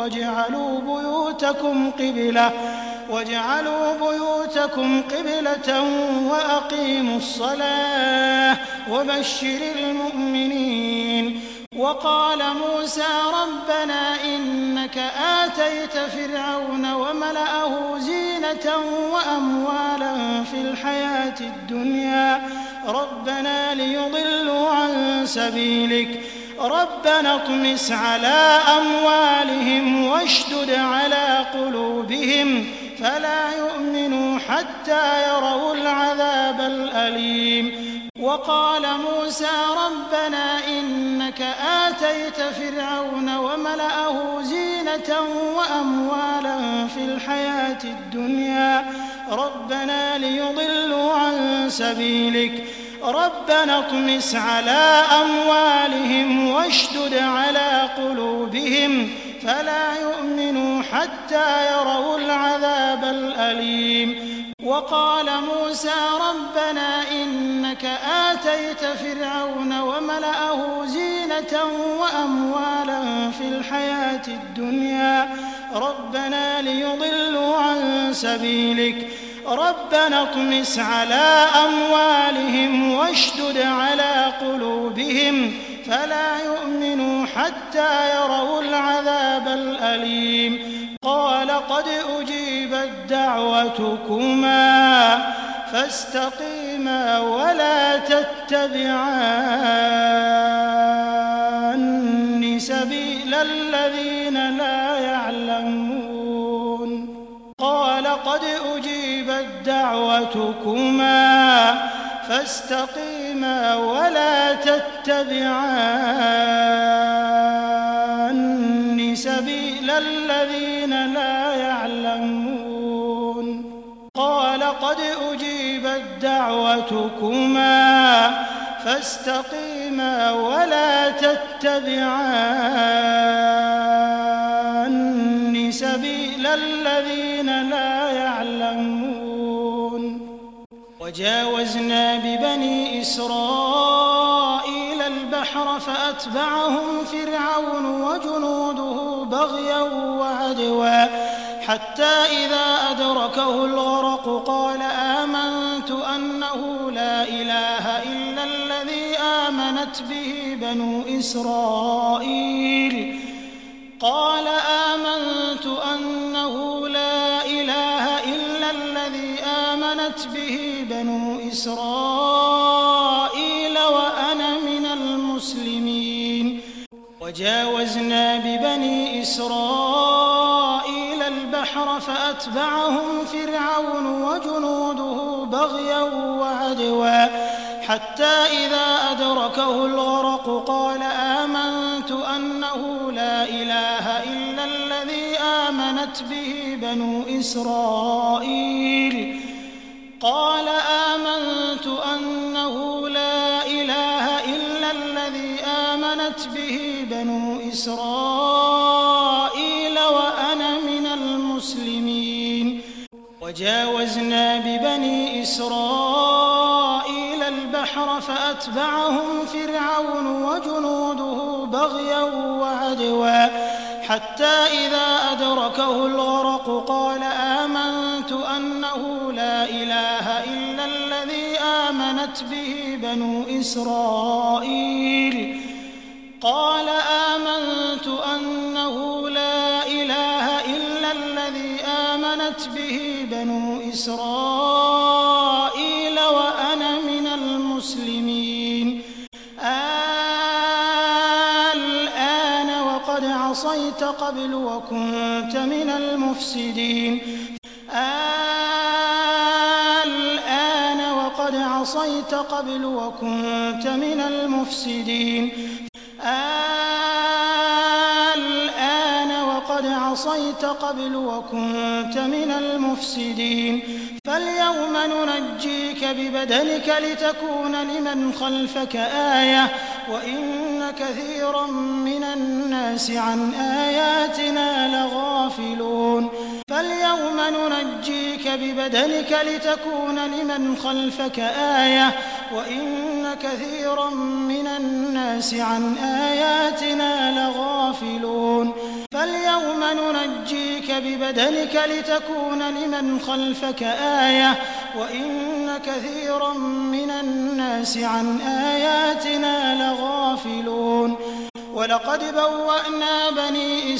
واجعلوا بيوتكم قبلة وأقيموا الصلاة وبشر المؤمنين. وقال موسى ربنا إنك آتيت فرعون وملأه زينة وأموالا في الحياة الدنيا ربنا ليضلوا عن سبيلك ربنا اطمس على أموالهم واشدد على قلوبهم فلا يؤمنوا حتى يروا العذاب الأليم. وقال موسى ربنا إنك آتيت فرعون وملأه زينة وأموالا في الحياة الدنيا ربنا ليضلوا عن سبيلك ربنا اطمس على أموالهم واشدد على قلوبهم فلا يؤمنوا حتى يروا العذاب الأليم. وقال موسى ربنا إنك آتيت فرعون وملأه زينة وأموالا في الحياة الدنيا ربنا ليضلوا عن سبيلك ربنا اطمس على أموالهم واشدد على قلوبهم فلا يؤمنوا حتى يروا العذاب الأليم. قال قد أجيبت دعوتكما فاستقيما ولا تتبعان سبيل الذين لا يعلمون. قال قد أجيبت دعوتكما فاستقيما ولا تتبعان سبيل الذين لا يعلمون. قال قد أجيبت دعوتكما فاستقيما ولا تتبعان سبيل الذين لا يعلمون. وجاوزنا ببني إسرائيل البحر فأتبعهم فرعون وجنوده بغيا وعدوا حتى إذا أدركه الغرق قال آمنت أنه لا إله إلا الذي آمنت به بنو إسرائيل قال آمنت أنه لا إله إلا الذي آمنت آمنت به بنو إسرائيل وأنا من المسلمين وجاوزنا ببني إسرائيل البحر فأتبعهم فرعون وجنوده بغيا وعدوا حتى إذا أدركه الغرق قال آمنت أنه لا إله إلا الذي آمنت به بنو إسرائيل وأنا من المسلمين وجاوزنا ببني إسرائيل البحر فأتبعهم فرعون وجنوده بغيا وعدوا حتى إذا أدركه الغرق قال آمنت أنه لا إله إلا الذي آمنت به بنو إسرائيل وأنا من المسلمين الآن وقد عصيت قبل وكنت من المفسدين فاليوم ننجيك ببدنك لتكون لمن خلفك آية وإن كثيرا من الناس عن آياتنا لغافلون فاليوم ننجيك ببدنك لتكون لمن خلفك آية وإن كثيرا من الناس عن آياتنا لغافلون ولقد بوأنا بني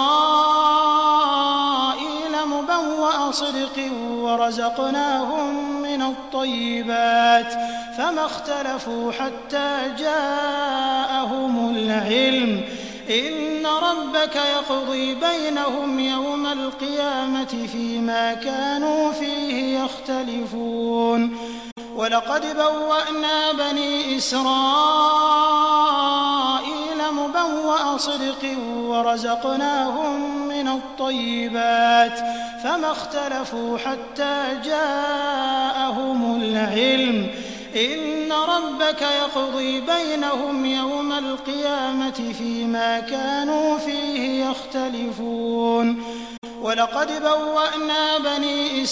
إسرائيل مبوأ صدق ورزقناهم من الطيبات فما اختلفوا حتى جاءهم العلم إن ربك يقضي بينهم يوم القيامة فيما كانوا فيه يختلفون ولقد بوأنا بني إسرائيل مبوأ صدق ورزقناهم من الطيبات فما اختلفوا حتى جاءهم العلم إن ربك يقضي بينهم يوم القيامة فيما كانوا فيه يختلفون ولقد بوأنا بني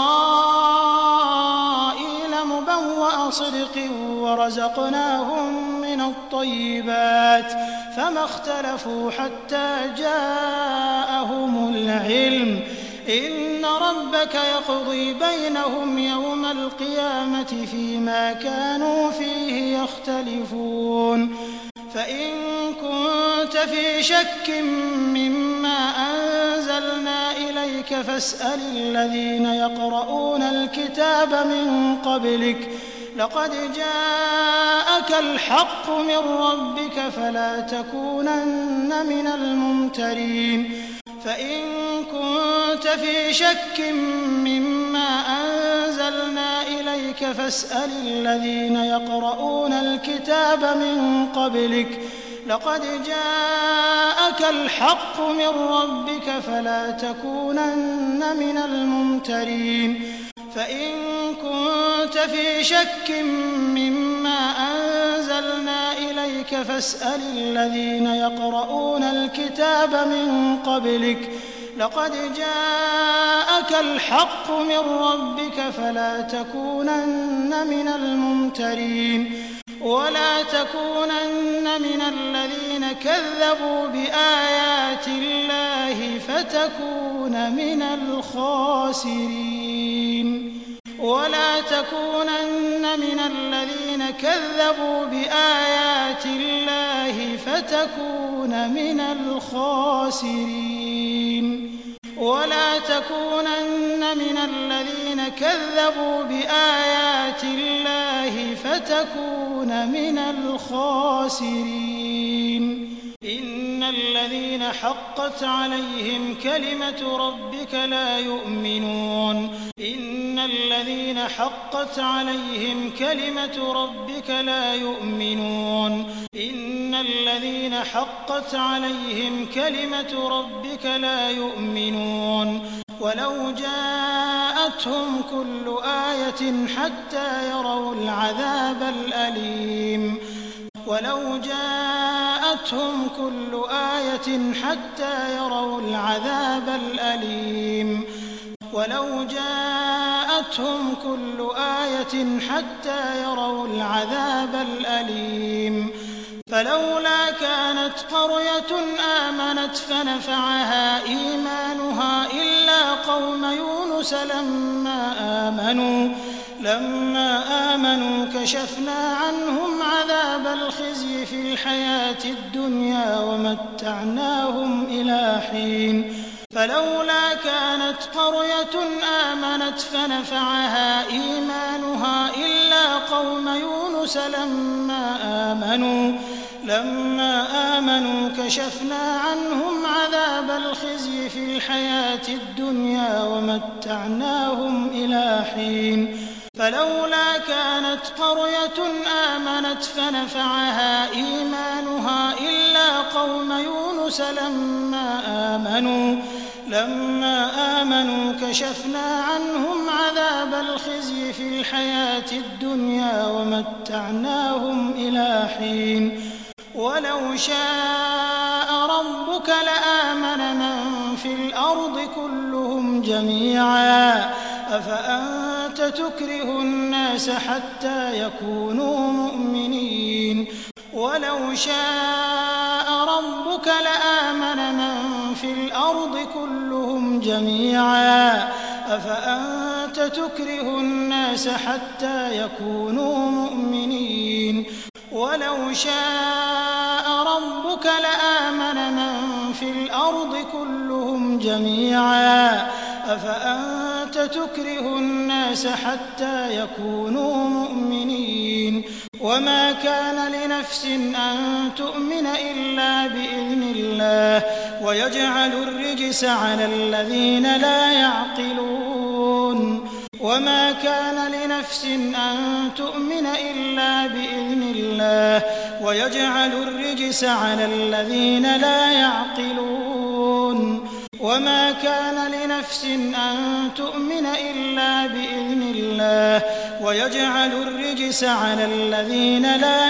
إسرائيل مبوأ صدق ورزقناهم من الطيبات فما اختلفوا حتى جاءهم العلم إن ربك يقضي بينهم يوم القيامة فيما كانوا فيه يختلفون فإن كنت في شك مما أنزلنا إليك فاسأل الذين يقرؤون الكتاب من قبلك لقد جاءك الحق من ربك فلا تكونن من الممترين فإن كنت في شك مما أنزلنا إليك فاسأل الذين يقرؤون الكتاب من قبلك لقد جاءك الحق من ربك فلا تكونن من الممترين فإن كنت في شك مما أنزلنا إليك فاسأل الذين يقرؤون الكتاب من قبلك لقد جاءك الحق من ربك فلا تكونن من الممترين ولا تكونن من الذين كذبوا بآيات الله فتكون من الخاسرين ولا تكونن من الذين كذبوا بآيات الله فتكون من الخاسرين ولا تكونن من الذين كذبوا بآيات الله فتكون من الخاسرين. إن الذين حقت عليهم كلمة ربك لا يؤمنون. إن الذين حقت عليهم كلمة ربك لا يؤمنون. إن الذين حقت عليهم كلمة ربك لا يؤمنون. ولو جاءتهم كل آية حتى يروا العذاب الأليم. ولو جاءتهم كل آية حتى يروا العذاب الأليم. ولو جاءتهم كل آية حتى يروا العذاب الأليم. فلولا كانت قرية آمنت فنفعها إيمانها إلا قوم يونس لما آمنوا كشفنا عنهم عذاب الخزي في الحياة الدنيا ومتعناهم إلى حين. فلولا كانت قرية آمنت فنفعها إيمانها إلا قوم يونس لما آمنوا كشفنا عنهم عذاب الخزي في الحياة الدنيا ومتعناهم إلى حين. فلولا كانت قرية آمنت فنفعها إيمانها إلا قوم يونس لما آمنوا كشفنا عنهم عذاب الخزي في الحياة الدنيا ومتعناهم إلى حين. ولو شاء ربك لآمن من في الأرض كلهم جميعا أفأنت تكره الناس حتى يكونوا مؤمنين. ولو شاء ربك لآمن من في الأرض كلهم جميعا أفأنت تكره الناس حتى يكونوا مؤمنين. ولو شاء ربك لآمن من في الأرض كلهم جميعا أفأنت تكره الناس حتى يكونوا مؤمنين. وما كان لنفس أن تؤمن إلا بإذن الله ويجعل الرجس على الذين لا يعقلون. وما كان لنفس أن تؤمن إلا بإذن الله ويجعل الرجس على الذين لا يعقلون. وما كان لنفس أن تؤمن إلا بإذن الله ويجعل الرجس على الذين لا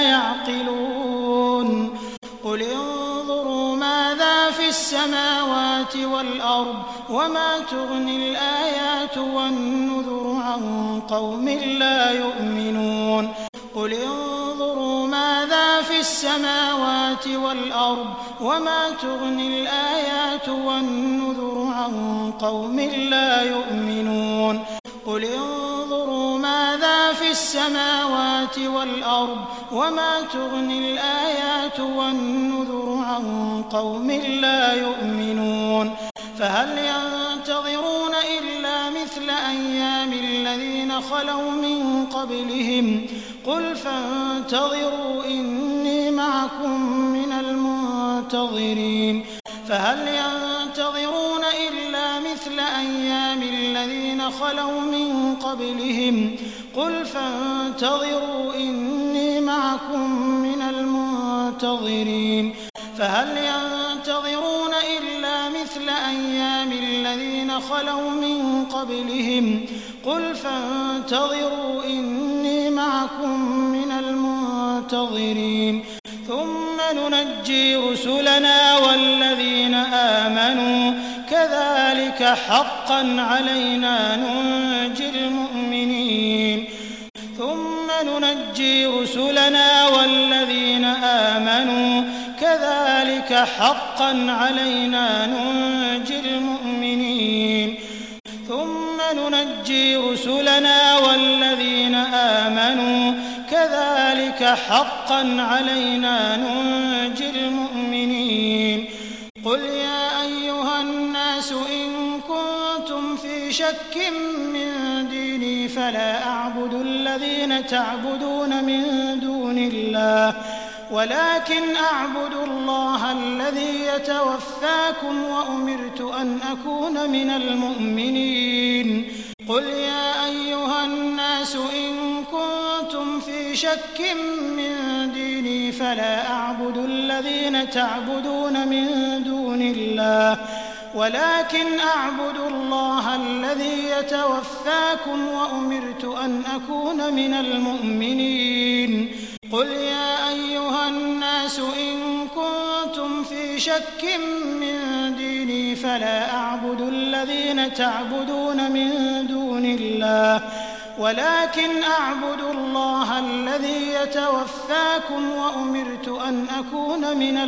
يعقلون. قل انظروا ماذا في السماوات والأرض وما تغني الآيات والنذر عن قوم لا يؤمنون. قل انظروا ماذا في السماوات والأرض وما تغني الآيات والنذر عن قوم لا يؤمنون. قل انظروا ماذا في السماوات والأرض وما تغني الآيات والنذر عن قوم لا يؤمنون. فهل ينتظرون إلا مثل أيام الذين خلوا من قبلهم قل فانتظروا إني معكم من المنتظرين. فهل ينتظرون إلا مثل أيام الذين خلوا من قبلهم قل فانتظروا إني معكم من المنتظرين. فهل ينتظرون إلا مثل أيام الذين خلوا من قبلهم قل فانتظروا إني معكم من المنتظرين. ثم ننجي رسلنا والذين آمنوا كذلك حقا علينا ننجي المؤمنين. ثم ننجي رسلنا والذين آمنوا كذلك حقا علينا ننجي المؤمنين. ثم ننجي رسلنا والذين آمنوا كذلك حقا علينا ننجي المؤمنين. قل يا أيها الناس إن شك من ديني فلا أعبد الذين تعبدون من دون الله ولكن أعبد الله الذي يتوفاكم وأمرت أن أكون من المؤمنين قل يا أيها الناس إن كنتم في شك من ديني فلا أعبد الذين تعبدون من دون الله ولكن أعبد الله الذي يتوفاكم وأمرت أن أكون من المؤمنين قل يا أيها الناس إن كنتم في شك من ديني فلا أعبد الذين تعبدون من دون الله ولكن أعبد الله الذي يتوفاكم وأمرت أن أكون من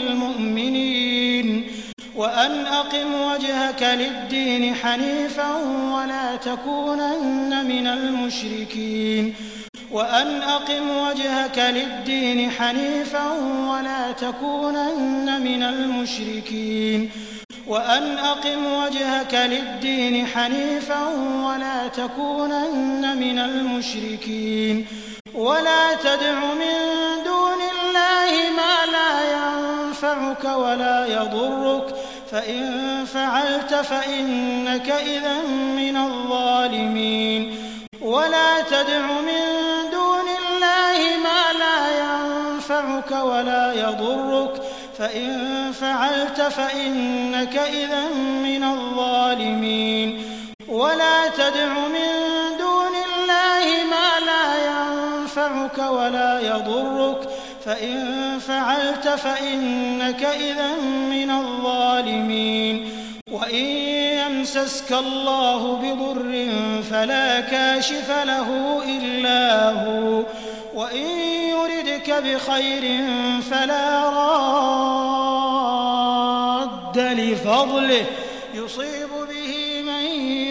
المؤمنين وأن أقم وجهك للدين حنيفا ولا تكونن من المشركين وأن أقم وجهك للدين حنيفا ولا تكونن من المشركين وأن أقم وجهك للدين حنيفا ولا تكونن من المشركين ولا تدع من دون الله ما لا ينفعك ولا يضرك فإن فعلت فإنك إذا من الظالمين ولا تدع من دون الله ما لا ينفعك ولا يضرك فإن فعلت فإنك إذا من الظالمين ولا تدع من دون الله ما لا ينفعك ولا يضرك فإن فعلت فإنك إذا من الظالمين وإن يمسسك الله بضر فلا كاشف له إلا هو وإن يردك بخير فلا راد لفضله يصيب به من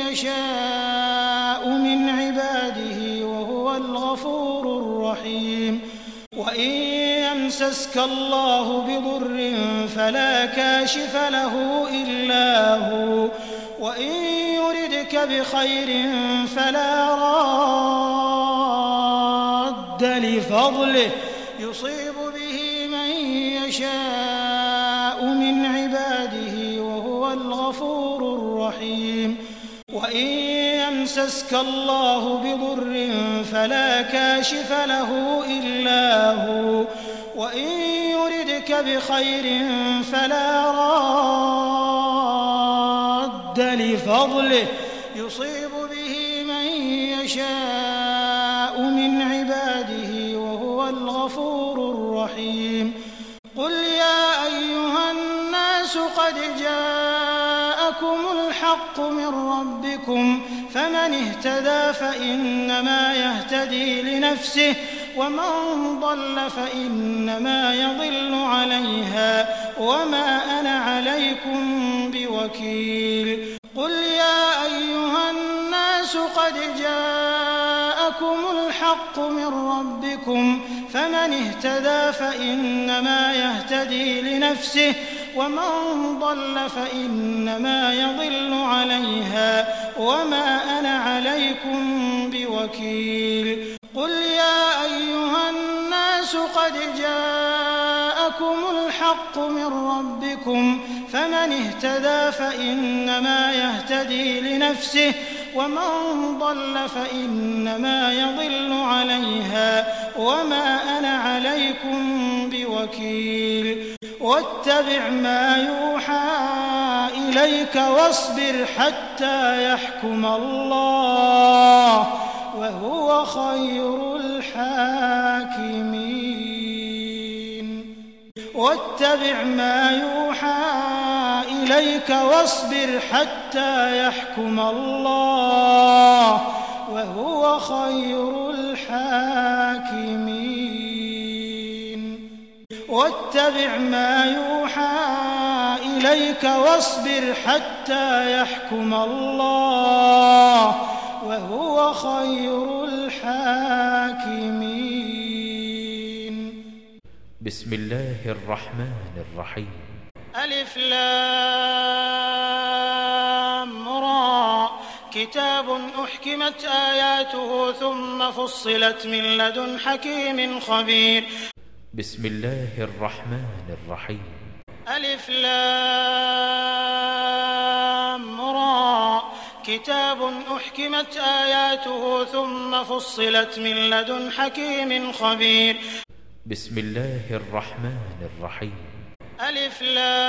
يشاء من عباده وهو الغفور الرحيم وإن يمسسك الله بضر فلا كاشف له إلا هو وإن يردك بخير فلا راد لفضله يصيب به من يشاء من عباده وهو الغفور الرحيم وإن يمسسك الله بضر فلا كاشف له إلا هو وإن يردك بخير فلا راد لفضله يصيب به من يشاء من عباده وهو الغفور الرحيم قل يا أيها الناس قد جاءكم الحق من ربكم فمن اهتدى فإنما يهتدي لنفسه ومن ضل فإنما يضل عليها وما أنا عليكم بوكيل قل يا أيها الناس قد جاءكم الحق من ربكم فمن اهتدى فإنما يهتدي لنفسه ومن ضل فإنما يضل عليها وما أنا عليكم بوكيل قل يا أيها الناس قد جاءكم الحق من ربكم فمن اهتدى فإنما يهتدي لنفسه ومن ضل فإنما يضل عليها وما أنا عليكم بوكيل واتبع ما يوحى إليك واصبر حتى يحكم الله وهو خير الحاكمين واتبع ما يوحى إليك واصبر حتى يحكم الله وهو خير الحاكمين واتبع ما يوحى إليك واصبر حتى يحكم الله وهو خير الحاكمين بسم الله الرحمن الرحيم ألف لام را كتاب أحكمت آياته ثم فصلت من لدن حكيم خبير. بسم الله الرحمن الرحيم. ألف لام را كتاب أحكمت آياته ثم فصلت من لدن حكيم خبير. بسم الله الرحمن الرحيم. ألف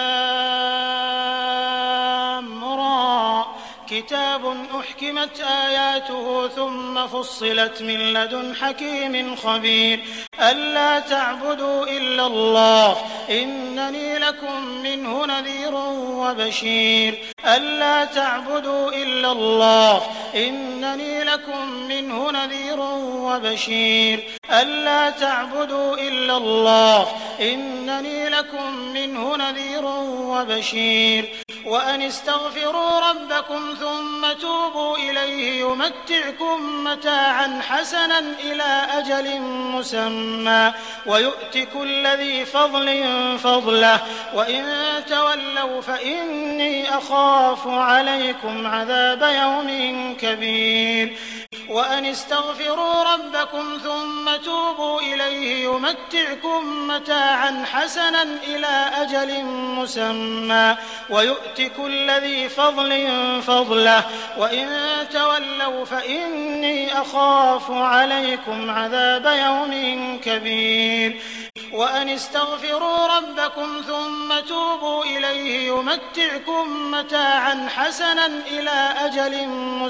لام را كتاب أحكمت آياته ثم فصلت من لدن حكيم خبير. ألا تعبدوا إلا الله إنني لكم منه نذير وبشير. ألا تعبدوا إلا الله إنني لكم منه نذير وبشير. ألا تعبدوا إلا الله إنني لكم منه نذير وبشير. وأن استغفروا ربكم ثم توبوا إليه يمتعكم متاعا حسنا إلى أجل مسمى ويؤت كل ذي فضل فضله وإن تولوا فإني أخاف عليكم عذاب يوم كبير. وأن استغفروا ربكم ثم توبوا إليه يمتعكم متاعا حسنا إلى أجل مسمى ويؤت كل ذي فضل فضله وإن تولوا فإني أخاف عليكم عذاب يوم كبير. وأن استغفروا ربكم ثم توبوا إليه يمتعكم متاعا حسنا إلى أجل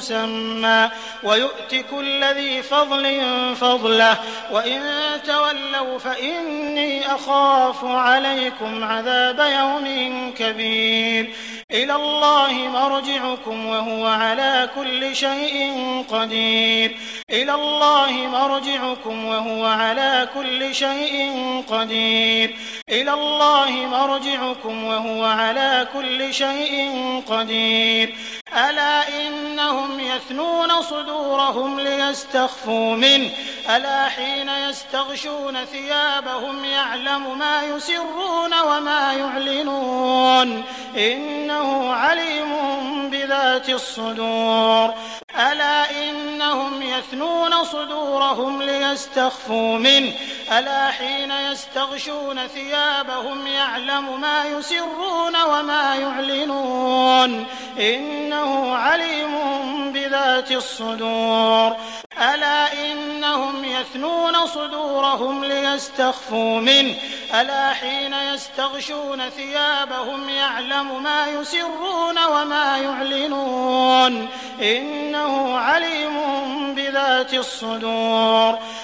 مسمى ويؤت كل ذي فضل فضله وإن تولوا فإني أخاف عليكم عذاب يوم كبير. إلى الله مرجعكم وهو على كل شيء قدير. إلى الله مرجعكم وهو على كل شيء قدير. إلى الله مرجعكم وهو على كل شيء قدير. ألا إنهم يثنون صدورهم ليستخفوا منه ألا حين يستغشون ثيابهم يعلم ما يسرون وما يعلنون إنه عليم بذات الصدور. ألا إنهم يثنون صدورهم ليستخفوا منه ألا حين يستغشون ثيابهم يعلم ما يسرون وما يعلنون إنه عليم بذات الصدور. ألا إنهم يثنون صدورهم ليستخفوا منه ألا حين يستغشون ثيابهم يعلم ما يسرون وما يعلنون إنه عليم بذات الصدور.